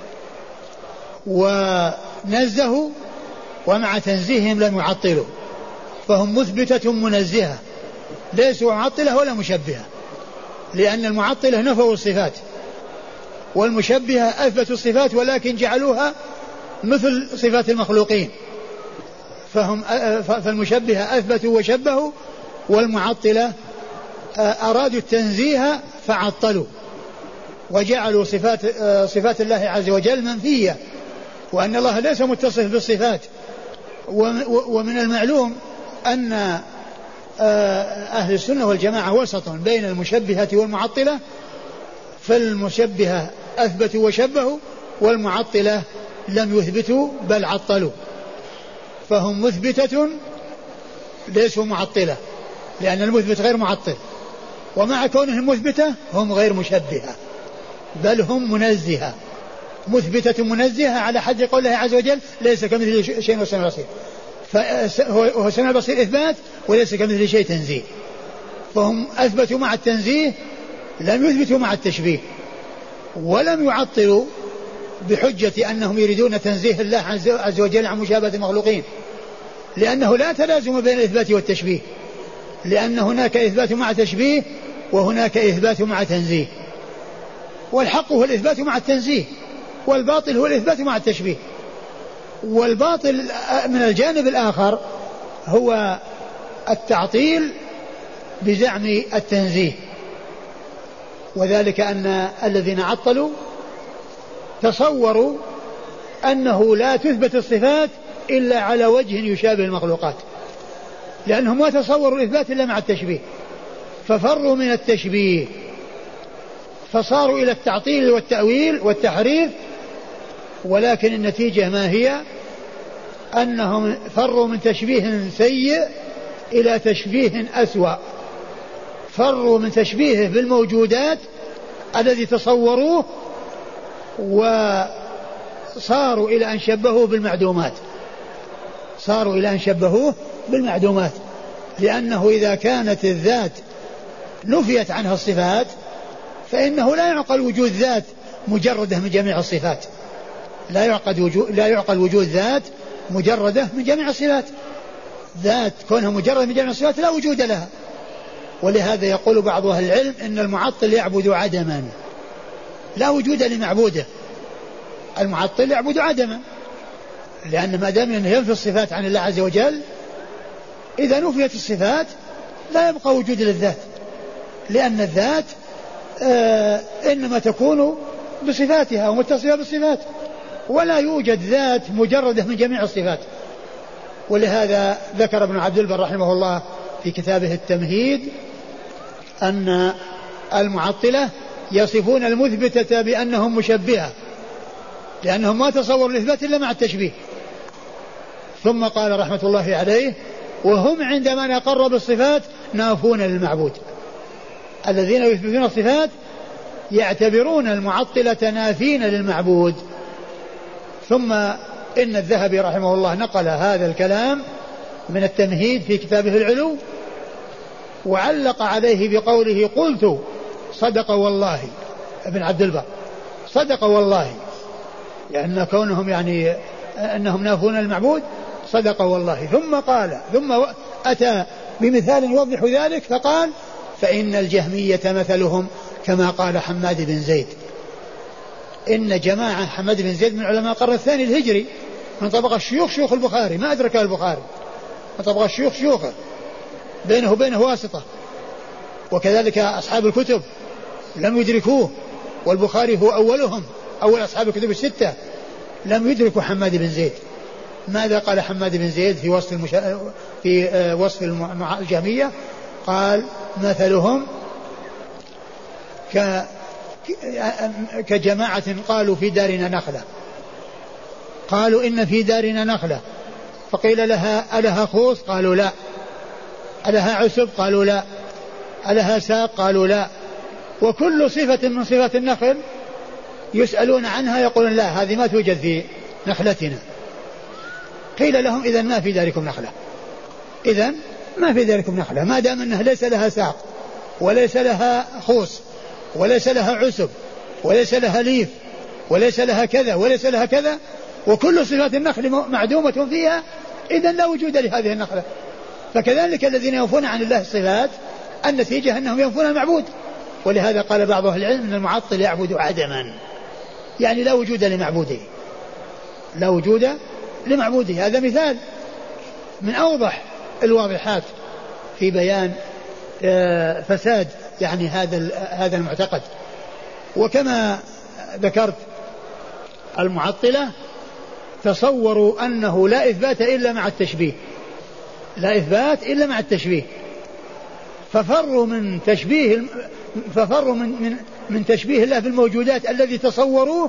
ونزهوا ومع تنزيههم لم يعطلوا، فهم مثبتة منزهة ليسوا معطلة ولا مشبهة، لأن المعطلة نفوا الصفات والمشبهة أثبتوا الصفات ولكن جعلوها مثل صفات المخلوقين، فهم فالمشبهة أثبتوا وشبهوا، والمعطلة أرادوا التنزيه فعطلوا وجعلوا صفات صفات الله عز وجل منفية، وأن الله ليس متصف بالصفات. ومن المعلوم أن أهل السنة والجماعة وسط بين المشبهة والمعطلة، فالمشبهة أثبتوا وشبهوا، والمعطلة لم يثبتوا بل عطلوا، فهم مثبتة ليسوا معطلة، لأن المثبت غير معطل، ومع كونهم مثبتة هم غير مشبهة بل هم منزهة، مثبتة منزهة على حد قول الله عز وجل ليس كمثله شيء والسميع البصير، فهو السميع البصير إثبات وليس كمثله شيء تنزيه، فهم أثبتوا مع التنزيه لم يثبتوا مع التشبيه، ولم يعطلوا بحجة أنهم يريدون تنزيه الله عز وجل عن مشابهة المخلوقين، لأنه لا تلازم بين الإثبات والتشبيه، لأن هناك إثبات مع تشبيه وهناك إثبات مع تنزيه، والحق هو الإثبات مع التنزيه، والباطل هو الإثبات مع التشبيه. والباطل من الجانب الآخر هو التعطيل بزعم التنزيه، وذلك أن الذين عطلوا تصوروا أنه لا تثبت الصفات إلا على وجه يشابه المخلوقات، لأنهم ما تصوروا الإثبات إلا مع التشبيه، ففروا من التشبيه فصاروا إلى التعطيل والتأويل والتحريف، ولكن النتيجة ما هي؟ أنهم فروا من تشبيه سيء إلى تشبيه أسوأ، فروا من تشبيهه بالموجودات الذي تصوروه وصاروا إلى أن شبهوه بالمعدومات، صاروا إلى أن شبهوه بالمعدومات، لأنه إذا كانت الذات نفيت عنها الصفات فإنه لا يعقل وجود ذات مجردة من جميع الصفات، لا يعقل وجود, لا يعقل وجود ذات مجردة من جميع الصفات، ذات كونها مجردة من جميع الصفات لا وجود لها. ولهذا يقول بعض أهل العلم إن المعطل يعبد عدما، لا وجود لمعبوده، المعطل يعبد عدما، لأن ما دام ينفي الصفات عن الله عز وجل، إذا نفيت الصفات لا يبقى وجود للذات، لأن الذات آه إنما تكون بصفاتها ومتصفة بالصفات، ولا يوجد ذات مجردة من جميع الصفات. ولهذا ذكر ابن عبد البر رحمه الله في كتابه التمهيد أن المعطلة يصفون المثبتة بأنهم مشبهة، لأنهم ما تصوروا الإثبات إلا مع التشبيه. ثم قال رحمة الله عليه: وهم عندما نقر بالصفات نافون للمعبود. الذين يثبتون الصفات يعتبرون المعطلة نافين للمعبود. ثم إن الذهبي رحمه الله نقل هذا الكلام من التمهيد في كتابه العلو، وعلق عليه بقوله: قلت صدق والله. ابن عبد البر صدق والله، لأن يعني كونهم يعني أنهم نافون المعبود صدق والله. ثم قال ثم أتى بمثال يوضح ذلك فقال: فإن الجهمية مثلهم كما قال حماد بن زيد. إن جماعة حماد بن زيد من علماء القرن الثاني الهجري، من طبقة الشيوخ شيوخ البخاري، ما أدرك البخاري، من طبقة الشيوخ شيوخه، بينه وبينه واسطة، وكذلك أصحاب الكتب لم يدركوه، والبخاري هو أولهم، أول أصحاب الكتب الستة لم يدركوا حماد بن زيد. ماذا قال حماد بن زيد في وصف المش... في وصف الجهمية؟ قال: مثلهم ك... كجماعة قالوا في دارنا نخلة، قالوا إن في دارنا نخلة، فقيل لها: ألها خوص؟ قالوا لا. ألها عسب؟ قالوا لا. ألها ساق؟ قالوا لا. وكل صفة من صفات النخل يسألون عنها يقولون: لا، هذه ما توجد في نخلتنا. قيل لهم: إذن ما في داركم نخلة، إذن ما في داركم نخلة، ما دام أنها ليس لها ساق وليس لها خوص وليس لها عسب وليس لها ليف وليس لها كذا وليس لها كذا، وكل صفات النخل معدومة فيها، إذن لا وجود لهذه النخلة. فكذلك الذين ينفون عن الله الصفات النتيجة أنهم ينفون المعبود. ولهذا قال بعض أهل العلم أن المعطل يعبد عدما، يعني لا وجود لمعبوده، لا وجود لمعبوده. هذا مثال. من أوضح الواضحات في بيان فساد يعني هذا هذا المعتقد. وكما ذكرت المعطلة تصوروا أنه لا إثبات إلا مع التشبيه، لا إثبات إلا مع التشبيه، ففروا من تشبيه ففروا من من من تشبيه الله بالموجودات الذي تصوروه،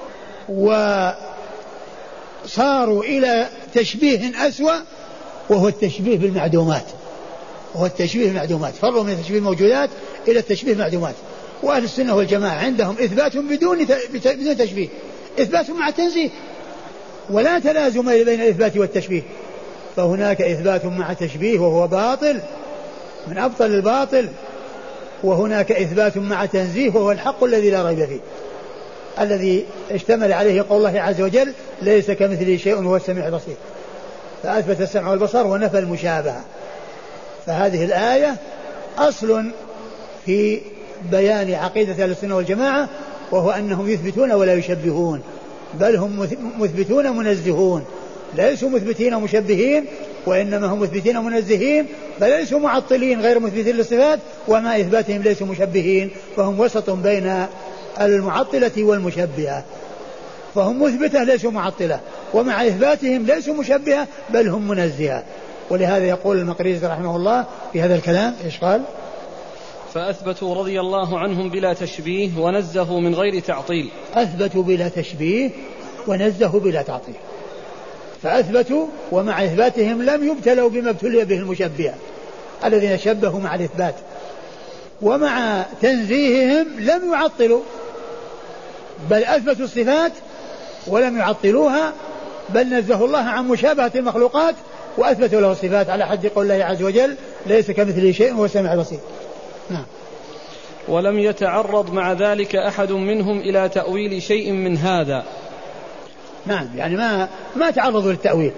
وصاروا إلى تشبيه أسوأ وهو التشبيه بالمعدومات، وهو التشبيه بالمعدومات. فروا من تشبيه الموجودات إلى التشبيه بالمعدومات. وأهل السنة والجماعة عندهم إثبات بدون بدون تشبيه، إثبات مع التنزيه، ولا تلازم بين الإثبات والتشبيه. فهناك إثبات مع تشبيه وهو باطل من أبطل الباطل، وهناك إثبات مع تنزيه وهو الحق الذي لا ريب فيه، الذي اشتمل عليه قول الله عز وجل ليس كمثله شيء وهو السميع البصير، فأثبت السمع والبصر ونفى المشابهة. فهذه الآية أصل في بيان عقيدة أهل السنة والجماعة، وهو أنهم يثبتون ولا يشبهون، بل هم مثبتون منزهون، ليسوا مثبتين مشبهين، وإنما هم مثبتين منزهين، بل ليسوا معطلين غير مثبتين للصفات، ومع إثباتهم ليسوا مشبهين، فهم وسط بين المعطلة والمشبهة. فهم مثبتة ليسوا معطلة، ومع إثباتهم ليسوا مشبهة بل هم منزهة. ولهذا يقول المقريزي رحمه الله في هذا الكلام إيش قال؟ فأثبتوا رضي الله عنهم بلا تشبيه ونزهوا من غير تعطيل. أثبتوا بلا تشبيه ونزهوا بلا تعطيل، فأثبتوا ومع إثباتهم لم يبتلوا بما ابتلي به المشبهة الذين شبهوا مع الإثبات، ومع تنزيههم لم يعطلوا بل أثبتوا الصفات ولم يعطلوها، بل نزهوا الله عن مشابهة المخلوقات وأثبتوا له الصفات على حد قول الله عز وجل ليس كمثله شيء وهو السميع البصير. نعم. ولم يتعرض مع ذلك أحد منهم إلى تأويل شيء من هذا. نعم، يعني ما ما تعرضوا للتأويل،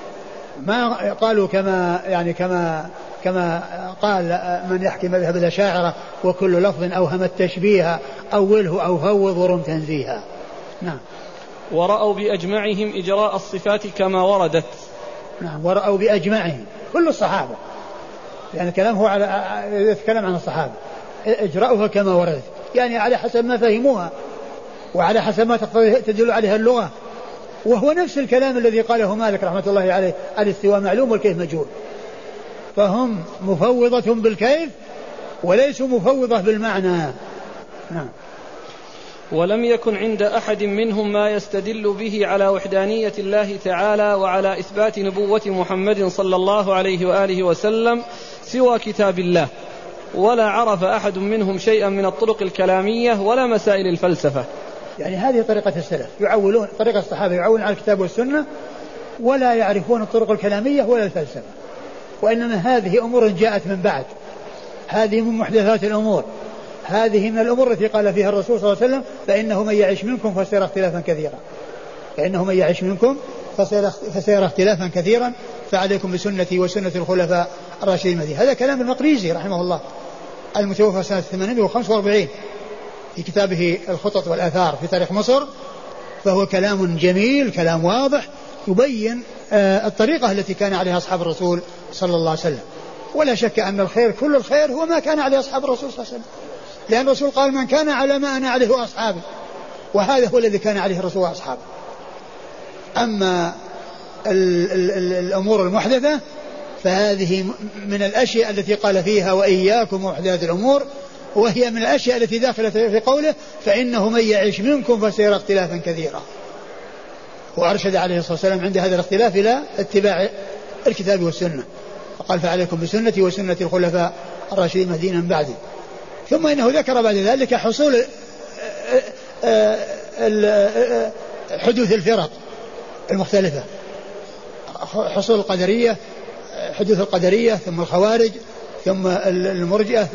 ما قالوا كما يعني كما كما قال من يحكي مذهب الأشاعرة وكل لفظ أوهم التشبيه أوله أو فوض ورم تنزيها. نعم. ورأوا بأجمعهم إجراء الصفات كما وردت. نعم، ورأوا بأجمعهم كل الصحابة، يعني الكلام هو على يتكلم عن الصحابة، إجراؤها كما وردت، يعني على حسب ما فهموها وعلى حسب ما تدل عليها اللغة، وهو نفس الكلام الذي قاله مالك رحمة الله عليه: الاستواء معلوم والكيف مجهول. فهم مفوضة بالكيف وليسوا مفوضة بالمعنى. نعم. ولم يكن عند أحد منهم ما يستدل به على وحدانية الله تعالى وعلى إثبات نبوة محمد صلى الله عليه وآله وسلم سوى كتاب الله، ولا عرف أحد منهم شيئا من الطرق الكلامية ولا مسائل الفلسفة. يعني هذه طريقة السلف، يعولون طريقة الصحابة، يعولون على الكتاب والسنة ولا يعرفون الطرق الكلامية ولا الفلسفة، وإنما هذه أمور جاءت من بعد، هذه من محدثات الأمور، هذه من الأمور التي قال فيها الرسول صلى الله عليه وسلم: فإنه من يعيش منكم فسيرى اختلافا كثيرا، فإنه من يعيش منكم فسيرى اختلافا كثيرا، فعليكم بسنتي وسنة الخلفاء الراشدين المهديين. هذا كلام المقريزي رحمه الله المتوفى سنة ثمانمائة وخمسة وأربعين في كتابه الخطط والآثار في تاريخ مصر. فهو كلام جميل، كلام واضح، يبين الطريقة التي كان عليها أصحاب الرسول صلى الله عليه وسلم. ولا شك أن الخير كل الخير هو ما كان عليه أصحاب الرسول صلى الله عليه وسلم، لأن الرسول قال: من كان على ما أنا عليه وأصحابي، وهذا هو الذي كان عليه الرسول وأصحابه. أما ال ال ال الأمور المحدثة فهذه من الأشياء التي قال فيها: وإياكم ومحدثات الأمور، وهي من الأشياء التي داخلة في قوله: فإنه من يعيش منكم فسيرى اختلافا كثيرا. وأرشد عليه الصلاة والسلام عند هذا الاختلاف إلى اتباع الكتاب والسنة، فقال: فعليكم بسنتي وسنة الخلفاء الراشدين المهديين من بعدي. ثم إنه ذكر بعد ذلك حصول حدوث الفرق المختلفة، حصول القدرية، حدوث القدرية، ثم الخوارج، ثم المرجئة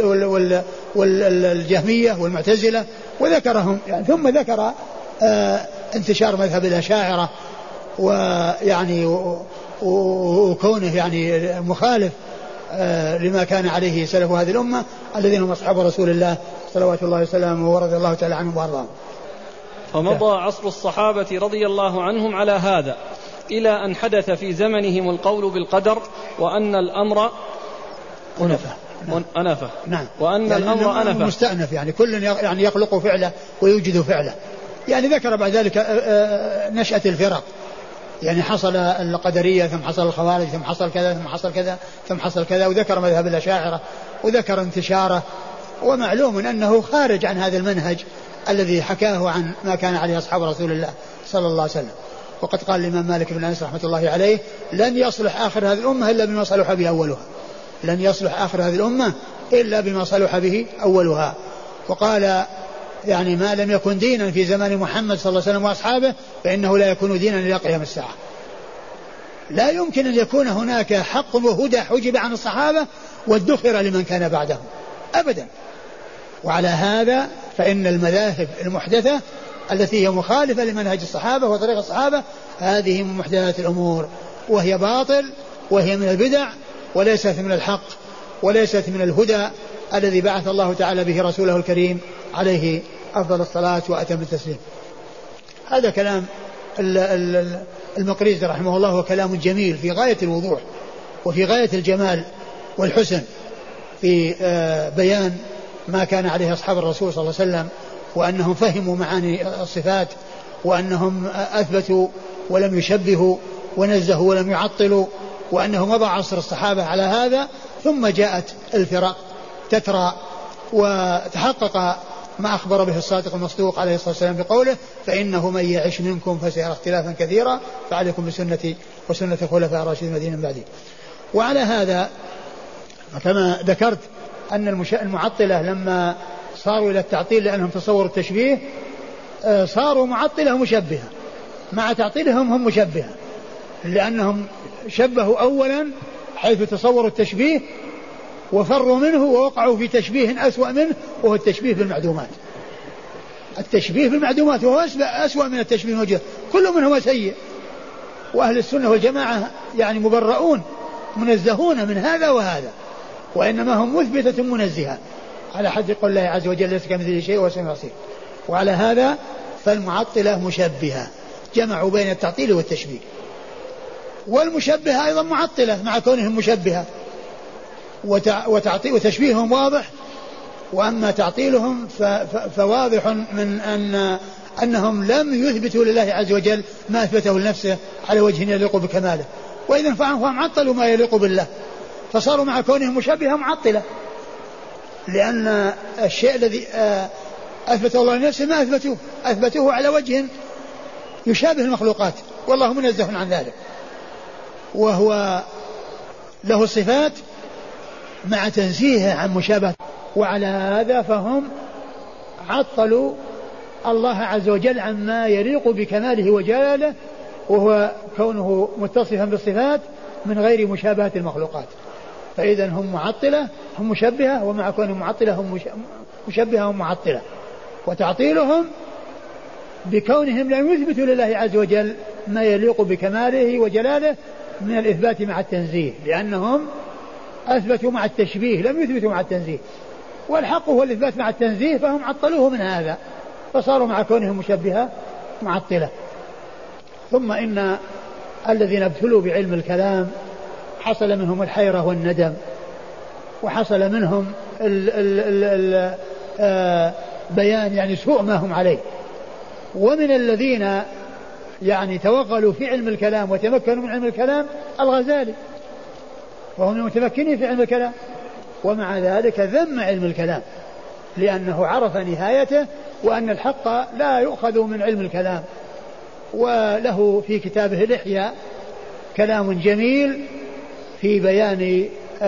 والجهمية والمعتزلة، وذكرهم يعني. ثم ذكر انتشار مذهب الأشاعرة ويعني وكونه يعني مخالف لما كان عليه سلف هذه الأمة الذين هم أصحاب رسول الله صلوات الله وسلامه ورضي الله تعالى عنهم وارضاهم. فمضى عصر الصحابة رضي الله عنهم على هذا. إلى أن حدث في زمنهم القول بالقدر وأن الأمر أنفه. نعم. أنفه. نعم. وأن يعني الأمر أنفه مستأنف، يعني كل يعني يخلق فعله ويوجد فعله. يعني ذكر بعد ذلك نشأة الفرق، يعني حصل القدرية ثم حصل الخوارج ثم حصل كذا ثم حصل كذا ثم حصل كذا، وذكر مذهب الأشاعرة وذكر انتشاره. ومعلوم أنه خارج عن هذا المنهج الذي حكاه عن ما كان عليه أصحاب رسول الله صلى الله عليه وسلم. وقد قال الإمام مالك بن أنس رحمة الله عليه: لن يصلح آخر هذه الأمة إلا بما صلح به أولها. لن يصلح آخر هذه الأمة إلا بما صلح به أولها. وقال: يعني ما لم يكن دينا في زمان محمد صلى الله عليه وسلم وأصحابه فإنه لا يكون دينا إلى قيام الساعة. لا يمكن أن يكون هناك حق وهدى حجب عن الصحابة وادخر لمن كان بعدهم أبدا. وعلى هذا فإن المذاهب المحدثة التي هي مخالفة لمنهج الصحابة وطريق الصحابة هذه من محدثات الأمور، وهي باطل وهي من البدع وليست من الحق وليست من الهدى الذي بعث الله تعالى به رسوله الكريم عليه أفضل الصلاة وأتم التسليم. هذا كلام المقريزي رحمه الله، وكلام جميل في غاية الوضوح وفي غاية الجمال والحسن في بيان ما كان عليه أصحاب الرسول صلى الله عليه وسلم، وأنهم فهموا معاني الصفات، وأنهم أثبتوا ولم يشبهوا ونزهوا ولم يعطلوا، وأنه مضى عصر الصحابة على هذا. ثم جاءت الفرق تترى وتحقق ما أخبر به الصادق المصدوق عليه الصلاة والسلام بقوله: فإنه من يعش منكم فسيرى اختلافا كثيرا فعليكم بسنتي وسنة الخلفاء الراشدين المهديين من بعدي. وعلى هذا كما ذكرت أن المعطلة لما صاروا إلى التعطيل لأنهم تصوروا التشبيه صاروا معطلة مشبهة، مع تعطيلهم هم مشبهة، لأنهم شبهوا أولا حيث تصوروا التشبيه وفروا منه ووقعوا في تشبيه أسوأ منه، وهو التشبيه بالمعدومات. التشبيه بالمعدومات وهو أسوأ من التشبيه الموجود، كل منهما سيء. وأهل السنة والجماعة يعني مبرؤون منزهون من هذا وهذا، وإنما هم مثبتة منزهة على حد قول الله عز وجل: ليس كمثله شيء وهو السميع البصير. وعلى هذا فالمعطلة مشبهة، جمعوا بين التعطيل والتشبيه. والمشبهة أيضا معطلة مع كونهم مشبهة، وتشبيههم واضح. وأما تعطيلهم فواضح من أن أنهم لم يثبتوا لله عز وجل ما أثبته لنفسه على وجه يليق بكماله، وإذن فهم عطلوا ما يليق بالله، فصاروا مع كونهم مشبهة معطلة، لأن الشيء الذي أثبته الله لنفسه ما أثبتوه أثبتوه على وجه يشابه المخلوقات، والله منزه عن ذلك، وهو له صفات مع تنزيهه عن مشابهة. وعلى هذا فهم عطلوا الله عز وجل عما يليق بكماله وجلاله، وهو كونه متصفا بالصفات من غير مشابهة المخلوقات. فإذا هم معطلة هم مشبهة، ومع كونهم معطلة هم مشبهة هم معطلة. وتعطيلهم بكونهم لم يثبتوا لله عز وجل ما يليق بكماله وجلاله من الإثبات مع التنزيه، لأنهم أثبتوا مع التشبيه لم يثبتوا مع التنزيه، والحق هو الإثبات مع التنزيه، فهم عطلوه من هذا فصاروا مع كونهم مشبهة معطلة. ثم إن الذين ابتلوا بعلم الكلام حصل منهم الحيرة والندم، وحصل منهم ال ال ال ال بيان يعني سوء ما هم عليه. ومن الذين يعني توغلوا في علم الكلام وتمكنوا من علم الكلام الغزالي، وهو من المتمكنين في علم الكلام، ومع ذلك ذم علم الكلام لأنه عرف نهايته، وأن الحق لا يؤخذ من علم الكلام. وله في كتابه الإحياء كلام جميل في بيان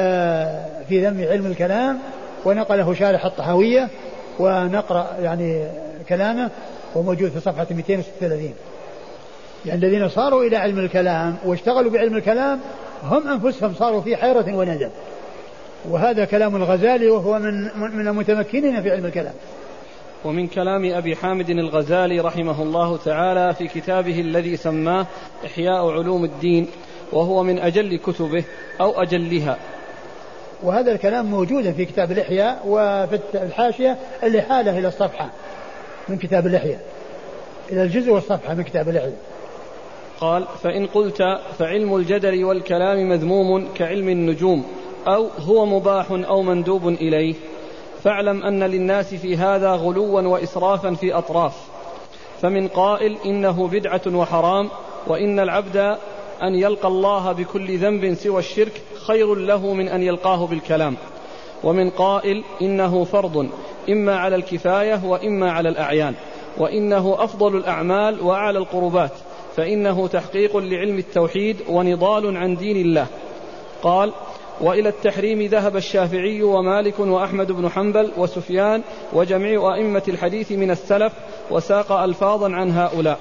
في ذم علم الكلام، ونقله شارح الطحاوية، ونقرأ يعني كلامه وموجود في صفحة مئتين وستة وثلاثين. يعني الذين صاروا إلى علم الكلام واشتغلوا بعلم الكلام هم أنفسهم صاروا في حيرة وندم. وهذا كلام الغزالي، وهو من من المتمكنين في علم الكلام. ومن كلام أبي حامد الغزالي رحمه الله تعالى في كتابه الذي سماه إحياء علوم الدين، وهو من أجل كتبه أو أجلها. وهذا الكلام موجود في كتاب الإحياء، وفي الحاشية اللي حاله إلى الصفحة من كتاب الإحياء، إلى الجزء والصفحة من كتاب الإحياء. قال: فإن قلت فعلم الجدل والكلام مذموم كعلم النجوم، أو هو مباح أو مندوب إليه، فاعلم أن للناس في هذا غلوا وإسرافا في أطراف. فمن قائل إنه بدعة وحرام، وإن العبد أن يلقى الله بكل ذنب سوى الشرك خير له من أن يلقاه بالكلام. ومن قائل إنه فرض إما على الكفاية وإما على الأعيان، وإنه أفضل الأعمال وأعلى القربات، فإنه تحقيق لعلم التوحيد ونضال عن دين الله. قال: وإلى التحريم ذهب الشافعي ومالك وأحمد بن حنبل وسفيان وجميع أئمة الحديث من السلف، وساق ألفاظا عن هؤلاء.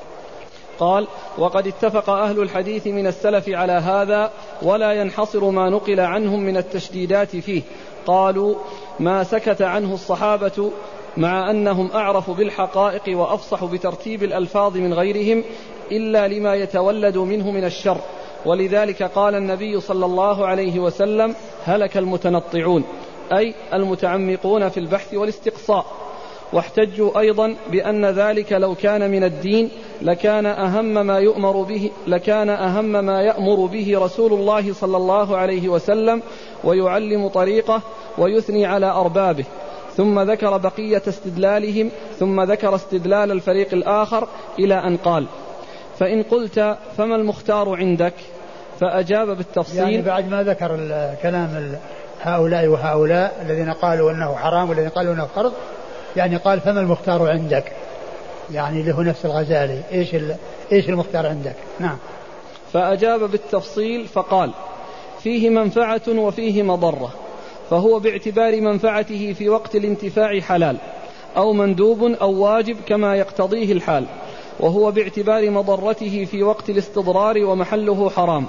قال: وقد اتفق أهل الحديث من السلف على هذا، ولا ينحصر ما نقل عنهم من التشديدات فيه. قالوا: ما سكت عنه الصحابة مع أنهم أعرف بالحقائق وأفصح بترتيب الألفاظ من غيرهم إلا لما يتولد منه من الشر، ولذلك قال النبي صلى الله عليه وسلم: هلك المتنطعون، أي المتعمقون في البحث والاستقصاء. واحتجوا أيضا بأن ذلك لو كان من الدين لكان أهم ما يؤمر به لكان أهم ما يأمر به رسول الله صلى الله عليه وسلم، ويعلم طريقه ويثني على أربابه. ثم ذكر بقية استدلالهم، ثم ذكر استدلال الفريق الآخر إلى أن قال: فإن قلت فما المختار عندك؟ فأجاب بالتفصيل. يعني بعد ما ذكر الكلام هؤلاء وهؤلاء الذين قالوا أنه حرام والذين قالوا أنه فرض، يعني قال: فما المختار عندك؟ يعني له نفس الغزالي، إيش إيش المختار عندك؟ نعم. فأجاب بالتفصيل فقال: فيه منفعة وفيه مضرة، فهو باعتبار منفعته في وقت الانتفاع حلال، أو مندوب أو واجب كما يقتضيه الحال، وهو باعتبار مضرته في وقت الاستضرار ومحله حرام.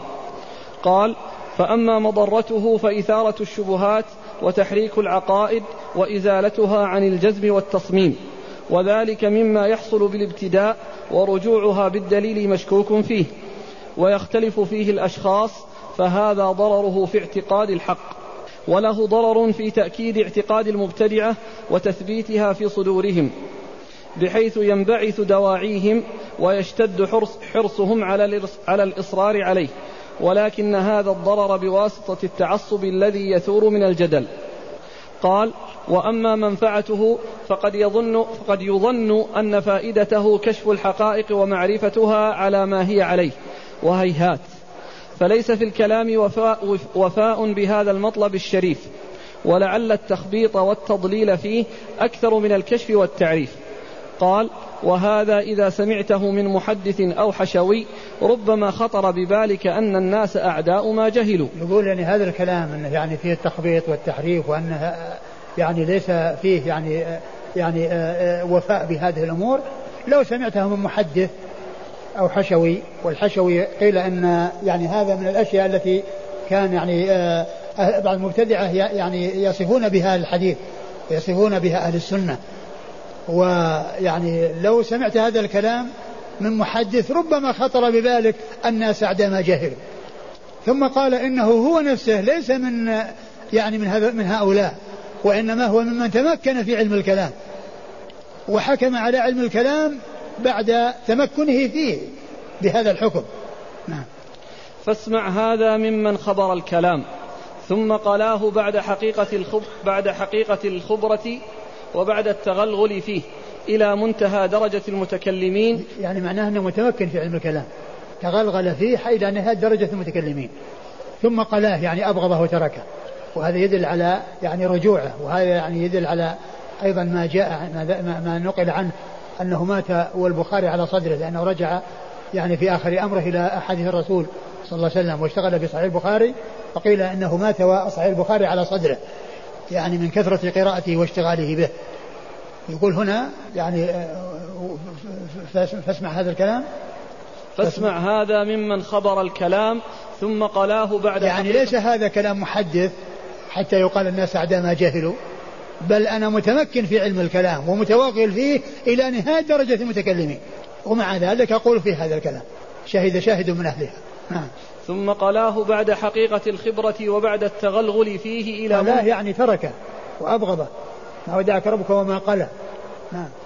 قال: فأما مضرته فإثارة الشبهات وتحريك العقائد وإزالتها عن الجزم والتصميم، وذلك مما يحصل بالابتداء، ورجوعها بالدليل مشكوك فيه، ويختلف فيه الأشخاص، فهذا ضرره في اعتقاد الحق، وله ضرر في تأكيد اعتقاد المبتدعة وتثبيتها في صدورهم، بحيث ينبعث دواعيهم ويشتد حرص حرصهم على الإصرار عليه، ولكن هذا الضرر بواسطة التعصب الذي يثور من الجدل. قال: وأما منفعته فقد يظن, فقد يظن أن فائدته كشف الحقائق ومعرفتها على ما هي عليه، وهيهات، فليس في الكلام وفاء, وفاء بهذا المطلب الشريف، ولعل التخبيط والتضليل فيه أكثر من الكشف والتعريف. قال: وهذا إذا سمعته من محدث أو حشوي ربما خطر ببالك أن الناس أعداء ما جهلوا. يقول يعني هذا الكلام أنه يعني فيه التخبيط والتحريف، وأنه يعني ليس فيه يعني يعني وفاء بهذه الأمور. لو سمعته من محدث أو حشوي، والحشوي قيل أن يعني هذا من الأشياء التي كان يعني بعض المبتدعة يعني يصفون بها الحديث، يصفون بها أهل السنة. ويعني لو سمعت هذا الكلام من محدث ربما خطر ببالك الناس أعداء ما جهلوا. ثم قال إنه هو نفسه ليس من يعني من هذا من هؤلاء، وإنما هو ممن تمكن في علم الكلام، وحكم على علم الكلام بعد تمكنه فيه بهذا الحكم. نعم. فاسمع هذا ممن خبر الكلام، ثم قالاه بعد حقيقة الخب بعد حقيقة الخبرة وبعد التغلغل فيه إلى منتهى درجة المتكلمين. يعني معناه أنه متمكن في علم الكلام، تغلغل فيه حيث نهاية درجة المتكلمين، ثم قالاه يعني أبغضه وتركه، وهذا يدل على يعني رجوعه، وهذا يعني يدل على أيضا ما جاء ما, ما نقل عنه أنه مات والبخاري على صدره، لأنه رجع يعني في آخر أمره إلى أحاديث الرسول صلى الله عليه وسلم واشتغل بصحيح البخاري، فقيل أنه مات وصحيح البخاري على صدره، يعني من كثرة قراءته واشتغاله به. يقول هنا يعني فاسمع هذا الكلام فاسمع هذا ممن خبر الكلام ثم قالاه بعد يعني ليس هذا كلام محدث حتى يقال الناس أعداء ما جهلوا، بل أنا متمكن في علم الكلام ومتوغل فيه إلى نهاية درجة المتكلمين، ومع ذلك أقول في هذا الكلام شهد شاهد من أهلها. نعم. ثم قالاه بعد حقيقة الخبرة وبعد التغلغل فيه إلى قالاه يعني تركه وأبغضه، ما ودعك ربك وما قلى. نعم.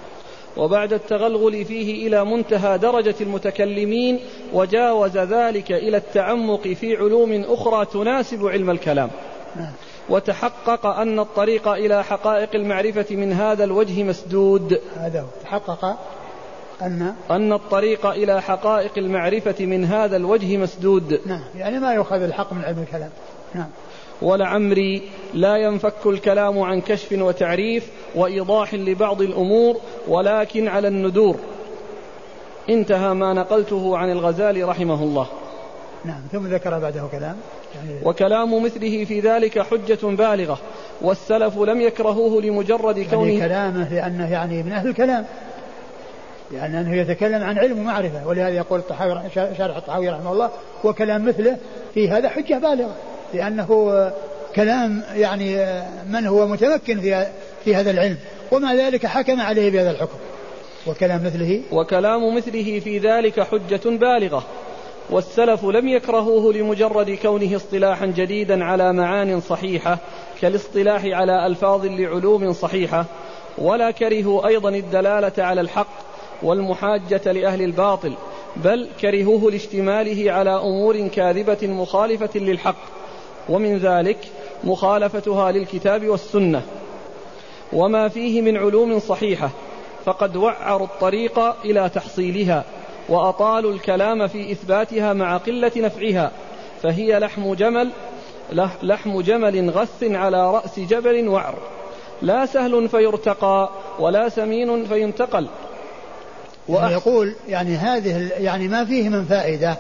وبعد التغلغل فيه إلى منتهى درجة المتكلمين، وجاوز ذلك إلى التعمق في علوم أخرى تناسب علم الكلام. وتحقق أن الطريق إلى حقائق المعرفة من هذا الوجه مسدود. هذا تحقق أن أن الطريق إلى حقائق المعرفة من هذا الوجه مسدود. نعم، يعني ما يؤخذ الحق من علم الكلام. نعم. ولعمري لا ينفك الكلام عن كشف وتعريف وإيضاح لبعض الأمور، ولكن على الندور. انتهى ما نقلته عن الغزالي رحمه الله. نعم. ثم ذكر بعده كلام يعني وكلام مثله في ذلك حجة بالغة، والسلف لم يكرهوه لمجرد كونه يعني كلامه لأنه يعني من أهل الكلام، يعني أنه يتكلم عن علم ومعرفة، ولهذا يقول الطحاوي شارح الطحاوي رحمه الله وكلام مثله في هذا حجة بالغة، لأنه كلام يعني من هو متمكن في في هذا العلم، ومع ذلك حكم عليه بهذا الحكم. وكلام مثله وكلام مثله في ذلك حجة بالغة، والسلف لم يكرهوه لمجرد كونه اصطلاحا جديدا على معان صحيحة كالاصطلاح على ألفاظ لعلوم صحيحة، ولا كرهوا أيضا الدلالة على الحق والمحاجة لأهل الباطل، بل كرهوه لاشتماله على أمور كاذبة مخالفة للحق، ومن ذلك مخالفتها للكتاب والسنة وما فيه من علوم صحيحة، فقد وعروا الطريق إلى تحصيلها وأطالوا الكلام في إثباتها مع قلة نفعها، فهي لحم جمل لحم جمل غث على رأس جبل وعر، لا سهل فيرتقى ولا سمين فينتقل. يعني يقول يعني هذه يعني ما فيه من فائدة،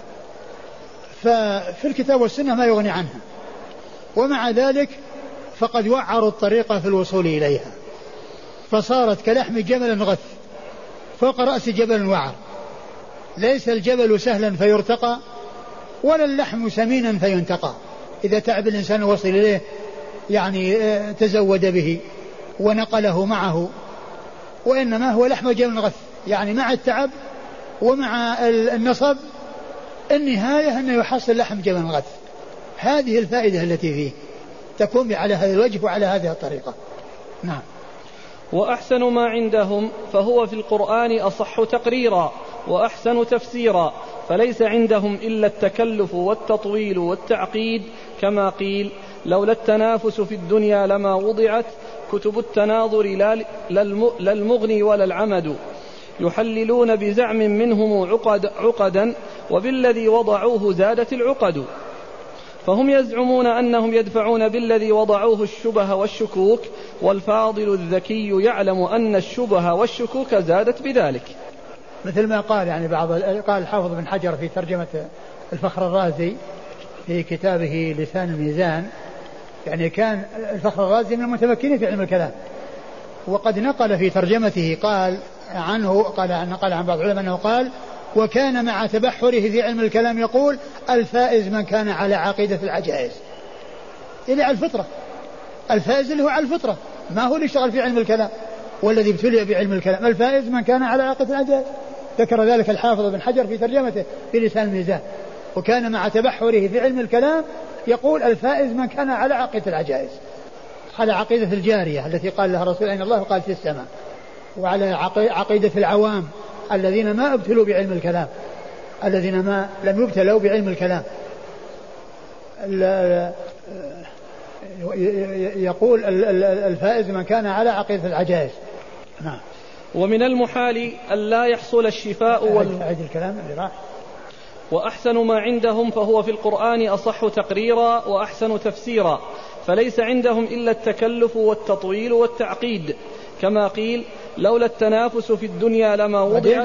ففي الكتاب والسنة ما يغني عنها، ومع ذلك فقد وعروا الطريقة في الوصول إليها، فصارت كلحم جبل غث فوق رأس جبل وعر، ليس الجبل سهلا فيرتقى ولا اللحم سمينا فينتقى، إذا تعب الإنسان وصل إليه يعني تزود به ونقله معه، وإنما هو لحم جبل غث، يعني مع التعب ومع النصب النهاية أنه يحصل لحم جبل غث. هذه الفائدة التي فيه تكون على هذا الوجه وعلى هذه الطريقة. نعم. وأحسن ما عندهم فهو في القرآن أصح تقريرا وأحسن تفسيرا، فليس عندهم إلا التكلف والتطويل والتعقيد، كما قيل لولا التنافس في الدنيا لما وضعت كتب التناظر لا المغني ولا العمد، يحللون بزعم منهم عقد عقدا وبالذي وضعوه زادت العقد، فهم يزعمون أنهم يدفعون بالذي وضعوه الشبه والشكوك، والفاضل الذكي يعلم أن الشبه والشكوك زادت بذلك. مثل ما قال يعني بعض قال الحافظ بن حجر في ترجمة الفخر الرازي في كتابه لسان الميزان، يعني كان الفخر الرازي من المتمكنين في علم الكلام، وقد نقل في ترجمته قال عنه قال نقل عن بعض العلماء أنه قال وكان مع تبحره في علم الكلام يقول الفائز من كان على عقيدة العجائز، إلى على الفطرة، الفائز اللي هو على الفطرة، ما هو اللي يشتغل في علم الكلام والذي ابتلي بعلم الكلام، الفائز من كان على عقيدة العجائز. ذكر ذلك الحافظ بن حجر في ترجمته في لسان الميزان، وكان مع تبحره في علم الكلام يقول الفائز من كان على عقيدة العجائز، على عقيدة الجارية التي قال لها رسول الله الله قال في السماء، وعلى عقيدة العوام الذين ما ابتلوا بعلم الكلام، الذين ما لم يبتلوا بعلم الكلام. يقول الفائز من كان على عقيدة العجائز. نعم. ومن المحال أن لا يحصل الشفاء وال... الكلام اللي راح. وأحسن ما عندهم فهو في القرآن أصح تقريرا وأحسن تفسيرا، فليس عندهم إلا التكلف والتطويل والتعقيد، كما قيل لولا التنافس في الدنيا لما وضعت.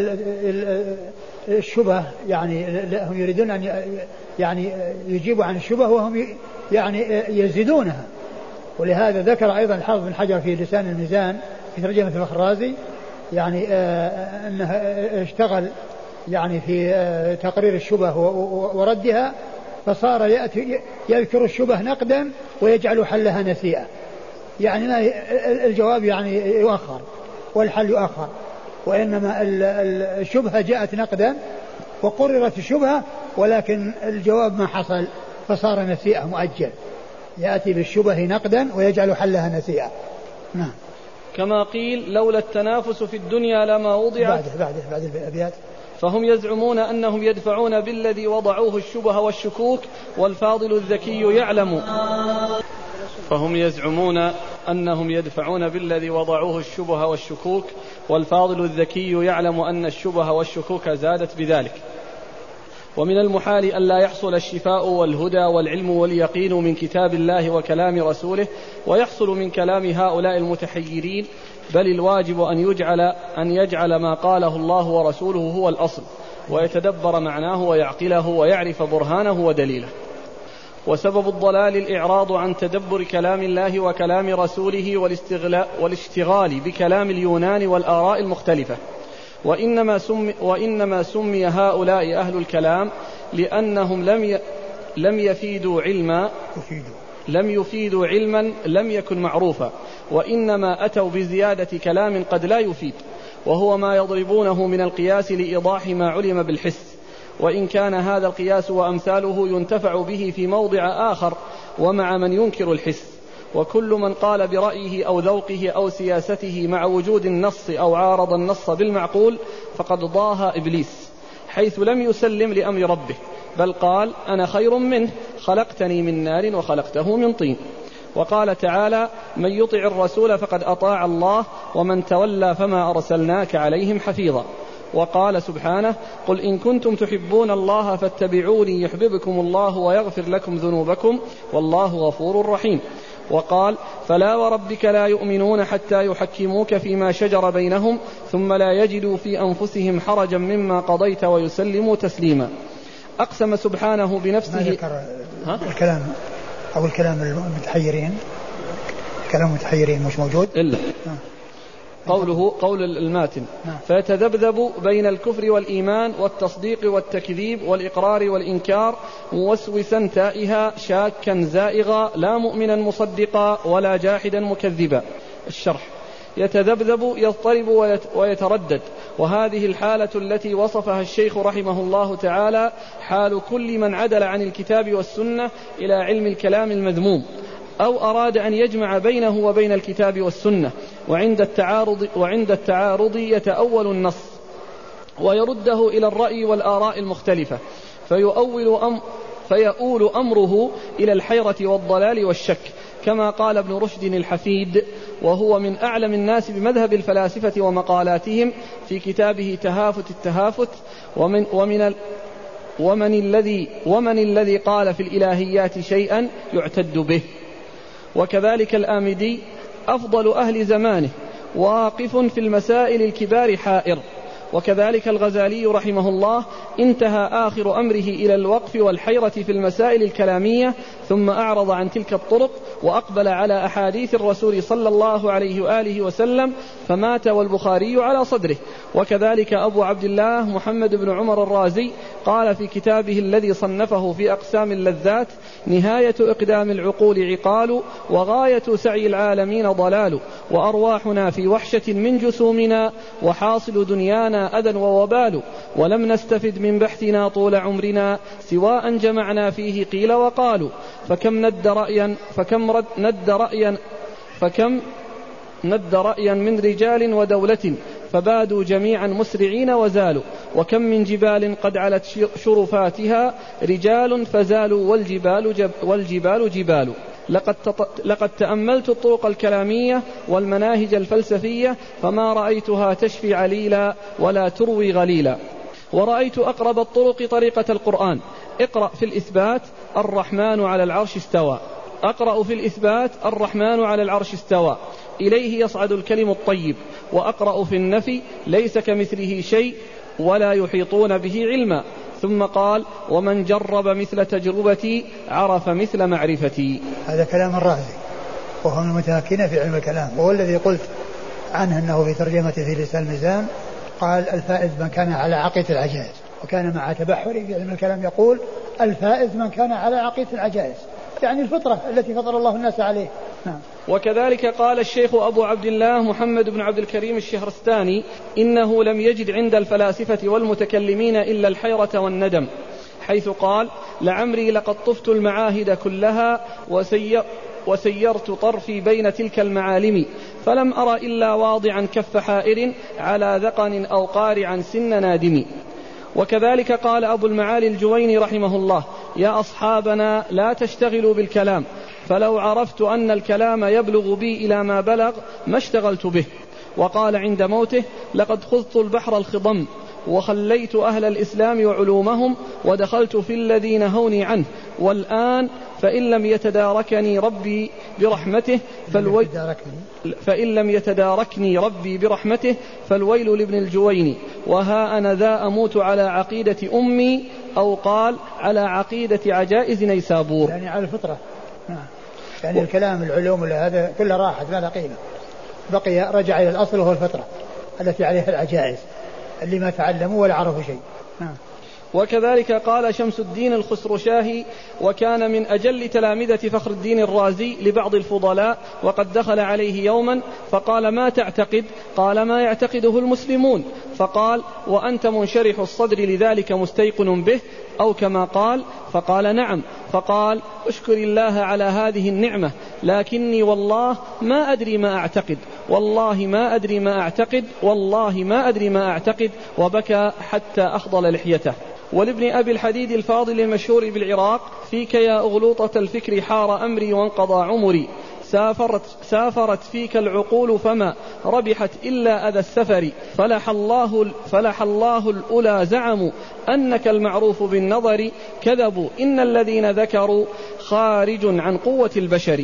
الشبه يعني هم يريدون أن يعني يجيبوا عن الشبه وهم يعني يزيدونها، ولهذا ذكر أيضا الحافظ بن حجر في لسان الميزان في ترجمة الفخر الرازي يعني أنه اشتغل يعني في تقرير الشبه وردها، فصار يأتي يذكر الشبه نقدا ويجعل حلها نسيئة، يعني الجواب يعني يؤخر والحل يؤخر، وإنما الشبهة جاءت نقدا وقررت الشبهة ولكن الجواب ما حصل فصار نسيئة مؤجل، يأتي بالشبه نقدا ويجعل حلها نسيئة. نعم. كما قيل لولا التنافس في الدنيا لما وضعت. بعده بعده بعد الأبيات. فهم يزعمون أنهم يدفعون بالذي وضعوه الشبه والشكوك والفاضل الذكي يعلم فهم يزعمون أنهم يدفعون بالذي وضعوه الشبه والشكوك والفاضل الذكي يعلم أن الشبه والشكوك زادت بذلك. ومن المحال أن لا يحصل الشفاء والهدى والعلم واليقين من كتاب الله وكلام رسوله ويحصل من كلام هؤلاء المتحيرين، بل الواجب أن يجعل, أن يجعل ما قاله الله ورسوله هو الأصل، ويتدبر معناه ويعقله ويعرف برهانه ودليله. وسبب الضلال الإعراض عن تدبر كلام الله وكلام رسوله والاشتغال بكلام اليونان والآراء المختلفة. وإنما سمي, وإنما سمي هؤلاء أهل الكلام لأنهم لم لم يفيدوا علما لم يفيدوا علما لم يكن معروفا، وإنما أتوا بزيادة كلام قد لا يفيد، وهو ما يضربونه من القياس لإيضاح ما علم بالحس، وإن كان هذا القياس وأمثاله ينتفع به في موضع آخر ومع من ينكر الحس. وكل من قال برأيه أو ذوقه أو سياسته مع وجود النص أو عارض النص بالمعقول فقد ضاها إبليس، حيث لم يسلم لأمر ربه، بل قال أنا خير منه خلقتني من نار وخلقته من طين. وقال تعالى من يطع الرسول فقد أطاع الله ومن تولى فما أرسلناك عليهم حفيظا. وقال سبحانه قل إن كنتم تحبون الله فاتبعوني يحببكم الله ويغفر لكم ذنوبكم والله غفور رحيم. وقال فلا وربك لا يؤمنون حتى يحكموك فيما شجر بينهم ثم لا يجدوا في أنفسهم حرجا مما قضيت ويسلموا تسليما. أقسم سبحانه بنفسه. ما ذكر الكلام أو الكلام المتحيرين، كلام المتحيرين مش موجود إلا قوله قول الماتن فيتذبذب بين الكفر والإيمان والتصديق والتكذيب والإقرار والإنكار موسوسا تائها شاكا زائغا لا مؤمنا مصدقا ولا جاحدا مكذبا. الشرح يتذبذب يضطرب ويتردد، وهذه الحالة التي وصفها الشيخ رحمه الله تعالى حال كل من عدل عن الكتاب والسنة إلى علم الكلام المذموم أو أراد أن يجمع بينه وبين الكتاب والسنة، وعند التعارض, وعند التعارض يتأول النص ويرده إلى الرأي والآراء المختلفة فيؤول أم فيؤول أمره إلى الحيرة والضلال والشك، كما قال ابن رشد الحفيد وهو من أعلم الناس بمذهب الفلاسفة ومقالاتهم في كتابه تهافت التهافت ومن, ومن ومن الذي ومن الذي قال في الإلهيات شيئا يعتد به. وكذلك الآمدي أفضل أهل زمانه واقف في المسائل الكبار حائر. وكذلك الغزالي رحمه الله انتهى آخر أمره إلى الوقف والحيرة في المسائل الكلامية، ثم أعرض عن تلك الطرق وأقبل على أحاديث الرسول صلى الله عليه وآله وسلم فمات والبخاري على صدره. وكذلك أبو عبد الله محمد بن عمر الرازي قال في كتابه الذي صنفه في أقسام اللذات نهاية إقدام العقول عقال وغاية سعي العالمين ضلال، وأرواحنا في وحشة من جسومنا وحاصل دنيانا أذى ووبال، ولم نستفد من بحثنا طول عمرنا سواء جمعنا فيه قيل وقالوا، فكم ند رأيا فكم رد ند رأيا فكم ند رأيا من رجال ودولة فبادوا جميعا مسرعين وزالوا، وكم من جبال قد علت شرفاتها رجال فزالوا والجبال, جب والجبال جبال. لقد, لقد تأملت الطرق الكلامية والمناهج الفلسفية فما رأيتها تشفي عليلا ولا تروي غليلا، ورأيت أقرب الطرق طريقة القرآن. اقرأ في الإثبات الرحمن على العرش استوى، أقرأ في الإثبات الرحمن على العرش استوى إليه يصعد الكلم الطيب، وأقرأ في النفي ليس كمثله شيء ولا يحيطون به علما. ثم قال ومن جرب مثل تجربتي عرف مثل معرفتي. هذا كلام الرازي وهو من المتمكنين في علم الكلام، وهو الذي قلت عنه أنه في ترجمته في لسان الميزان قال الفائز من كان على عقيدة العجائز، وكان مع تبحري في علم الكلام يقول الفائز من كان على عقيدة العجائز، يعني الفطرة التي فطر الله الناس عليه. نعم. وكذلك قال الشيخ أبو عبد الله محمد بن عبد الكريم الشهرستاني إنه لم يجد عند الفلاسفة والمتكلمين إلا الحيرة والندم، حيث قال لعمري لقد طفت المعاهد كلها وسير وسيرت طرفي بين تلك المعالم، فلم أر إلا واضعا كف حائر على ذقن أو قارعا سن نادم. وكذلك قال أبو المعالي الجويني رحمه الله: يا أصحابنا لا تشتغلوا بالكلام، فلو عرفت أن الكلام يبلغ بي إلى ما بلغ ما اشتغلت به. وقال عند موته: لقد خضت البحر الخضم وخليت أهل الإسلام وعلومهم ودخلت في الذي نهوني عنه، والآن فإن لم يتداركني ربي برحمته فالويل فإن لم يتداركني ربي برحمته فالويل لابن الجويني، وها أنا ذا أموت على عقيدة أمي، أو قال على عقيدة عجائز نيسابور، يعني على الفطرة. يعني و... الكلام العلوم هذا كله راحت ما لا قيمة، بقي رجع إلى الأصل وهو الفطرة التي عليها العجائز اللي ما تعلموا ولا عرفوا شيء. نعم. وكذلك قال شمس الدين الخسرشاهي، وكان من أجل تلامذة فخر الدين الرازي لبعض الفضلاء، وقد دخل عليه يوما فقال: ما تعتقد؟ قال: ما يعتقده المسلمون. فقال: وأنت منشرح الصدر لذلك مستيقن به، أو كما قال. فقال: نعم. فقال: أشكر الله على هذه النعمة، لكني والله ما أدري ما أعتقد، والله ما أدري ما أعتقد، والله ما أدري ما أعتقد، وبكى حتى أخضل لحيته. ولابن أبي الحديد الفاضل المشهور بالعراق: فيك يا أغلوطة الفكر حار أمري وانقضى عمري، سافرت, سافرت فيك العقول فما ربحت إلا أذى السفر، فلح الله, فلح الله الأولى زعموا أنك المعروف بالنظر، كذبوا إن الذين ذكروا خارج عن قوة البشر.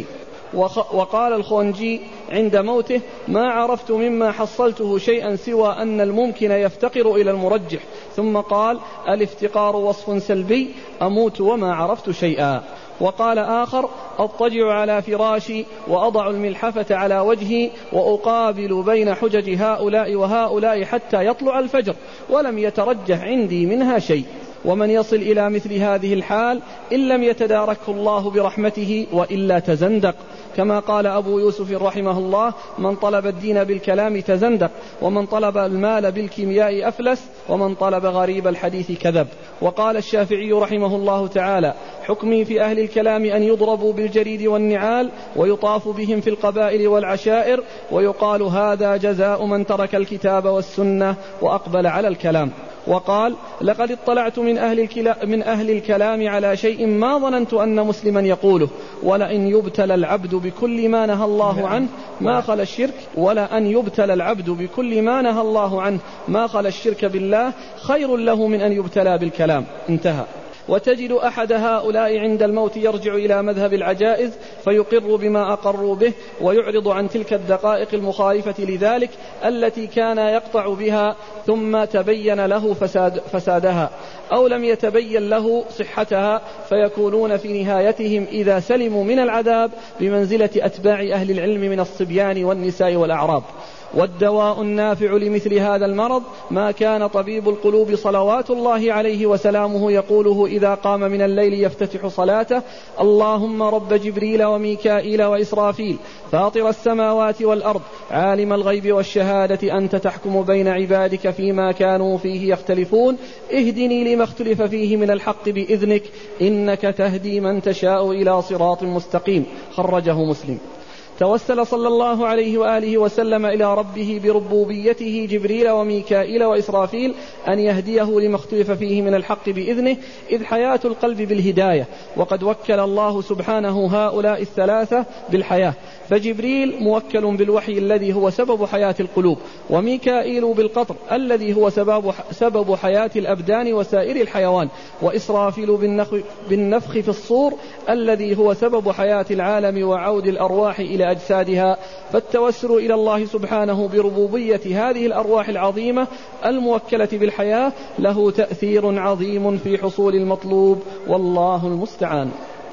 وقال الخونجي عند موته: ما عرفت مما حصلته شيئا سوى أن الممكن يفتقر إلى المرجح. ثم قال: الافتقار وصف سلبي، أموت وما عرفت شيئا. وقال آخر: أضطجع على فراشي وأضع الملحفة على وجهي وأقابل بين حجج هؤلاء وهؤلاء حتى يطلع الفجر، ولم يترجح عندي منها شيء. ومن يصل إلى مثل هذه الحال إن لم يتداركه الله برحمته وإلا تزندق، كما قال أبو يوسف رحمه الله: من طلب الدين بالكلام تزندق، ومن طلب المال بالكيمياء أفلس، ومن طلب غريب الحديث كذب. وقال الشافعي رحمه الله تعالى: حكمي في أهل الكلام أن يضربوا بالجريد والنعال ويطاف بهم في القبائل والعشائر، ويقال هذا جزاء من ترك الكتاب والسنة وأقبل على الكلام. وقال: لقد اطلعت من أهل, من أهل الكلام على شيء ما ظننت أن مسلما يقوله، ولأن يبتلى العبد بكل ما نهى الله عنه ما خلا الشرك ولأن يبتلى العبد بكل ما نهى الله عنه ما خلا الشرك بالله خير له من أن يبتلى بالكلام. انتهى. وتجد أحد هؤلاء عند الموت يرجع إلى مذهب العجائز فيقر بما أقروا به، ويعرض عن تلك الدقائق المخالفة لذلك التي كان يقطع بها، ثم تبين له فساد فسادها، أو لم يتبين له صحتها، فيكونون في نهايتهم إذا سلموا من العذاب بمنزلة أتباع أهل العلم من الصبيان والنساء والأعراب. والدواء النافع لمثل هذا المرض ما كان طبيب القلوب صلوات الله عليه وسلامه يقوله إذا قام من الليل يفتتح صلاته: اللهم رب جبريل وميكائيل وإسرافيل فاطر السماوات والأرض عالم الغيب والشهادة أنت تحكم بين عبادك فيما كانوا فيه يختلفون، اهدني لما اختلف فيه من الحق بإذنك إنك تهدي من تشاء إلى صراط مستقيم. خرجه مسلم. توسل صلى الله عليه وآله وسلم إلى ربه بربوبيته جبريل وميكائيل وإسرافيل أن يهديه لما اختلف فيه من الحق بإذنه، إذ حياة القلب بالهداية، وقد وكل الله سبحانه هؤلاء الثلاثة بالحياة، فجبريل موكل بالوحي الذي هو سبب حياة القلوب، وميكائيل بالقطر الذي هو سبب, سبب حياة الأبدان وسائر الحيوان، وإسرافيل بالنفخ, بالنفخ في الصور الذي هو سبب حياة العالم وعود الأرواح إلى أجسادها. فالتوسل إلى الله سبحانه بربوبية هذه الأرواح العظيمة الموكلة بالحياة له تأثير عظيم في حصول المطلوب، والله المستعان.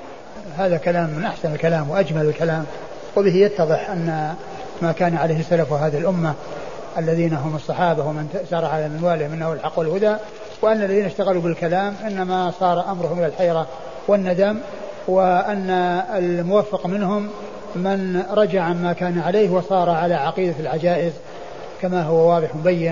هذا كلام من أحسن الكلام وأجمل الكلام، وبه يتضح أن ما كان عليه سلف هذه الأمة الذين هم الصحابة ومن سار على منوالهم منه الحق والهدى، وأن الذين اشتغلوا بالكلام إنما صار أمرهم إلى الحيرة والندم، وأن الموفق منهم من رجع عما كان عليه وصار على عقيدة العجائز كما هو واضح مبين.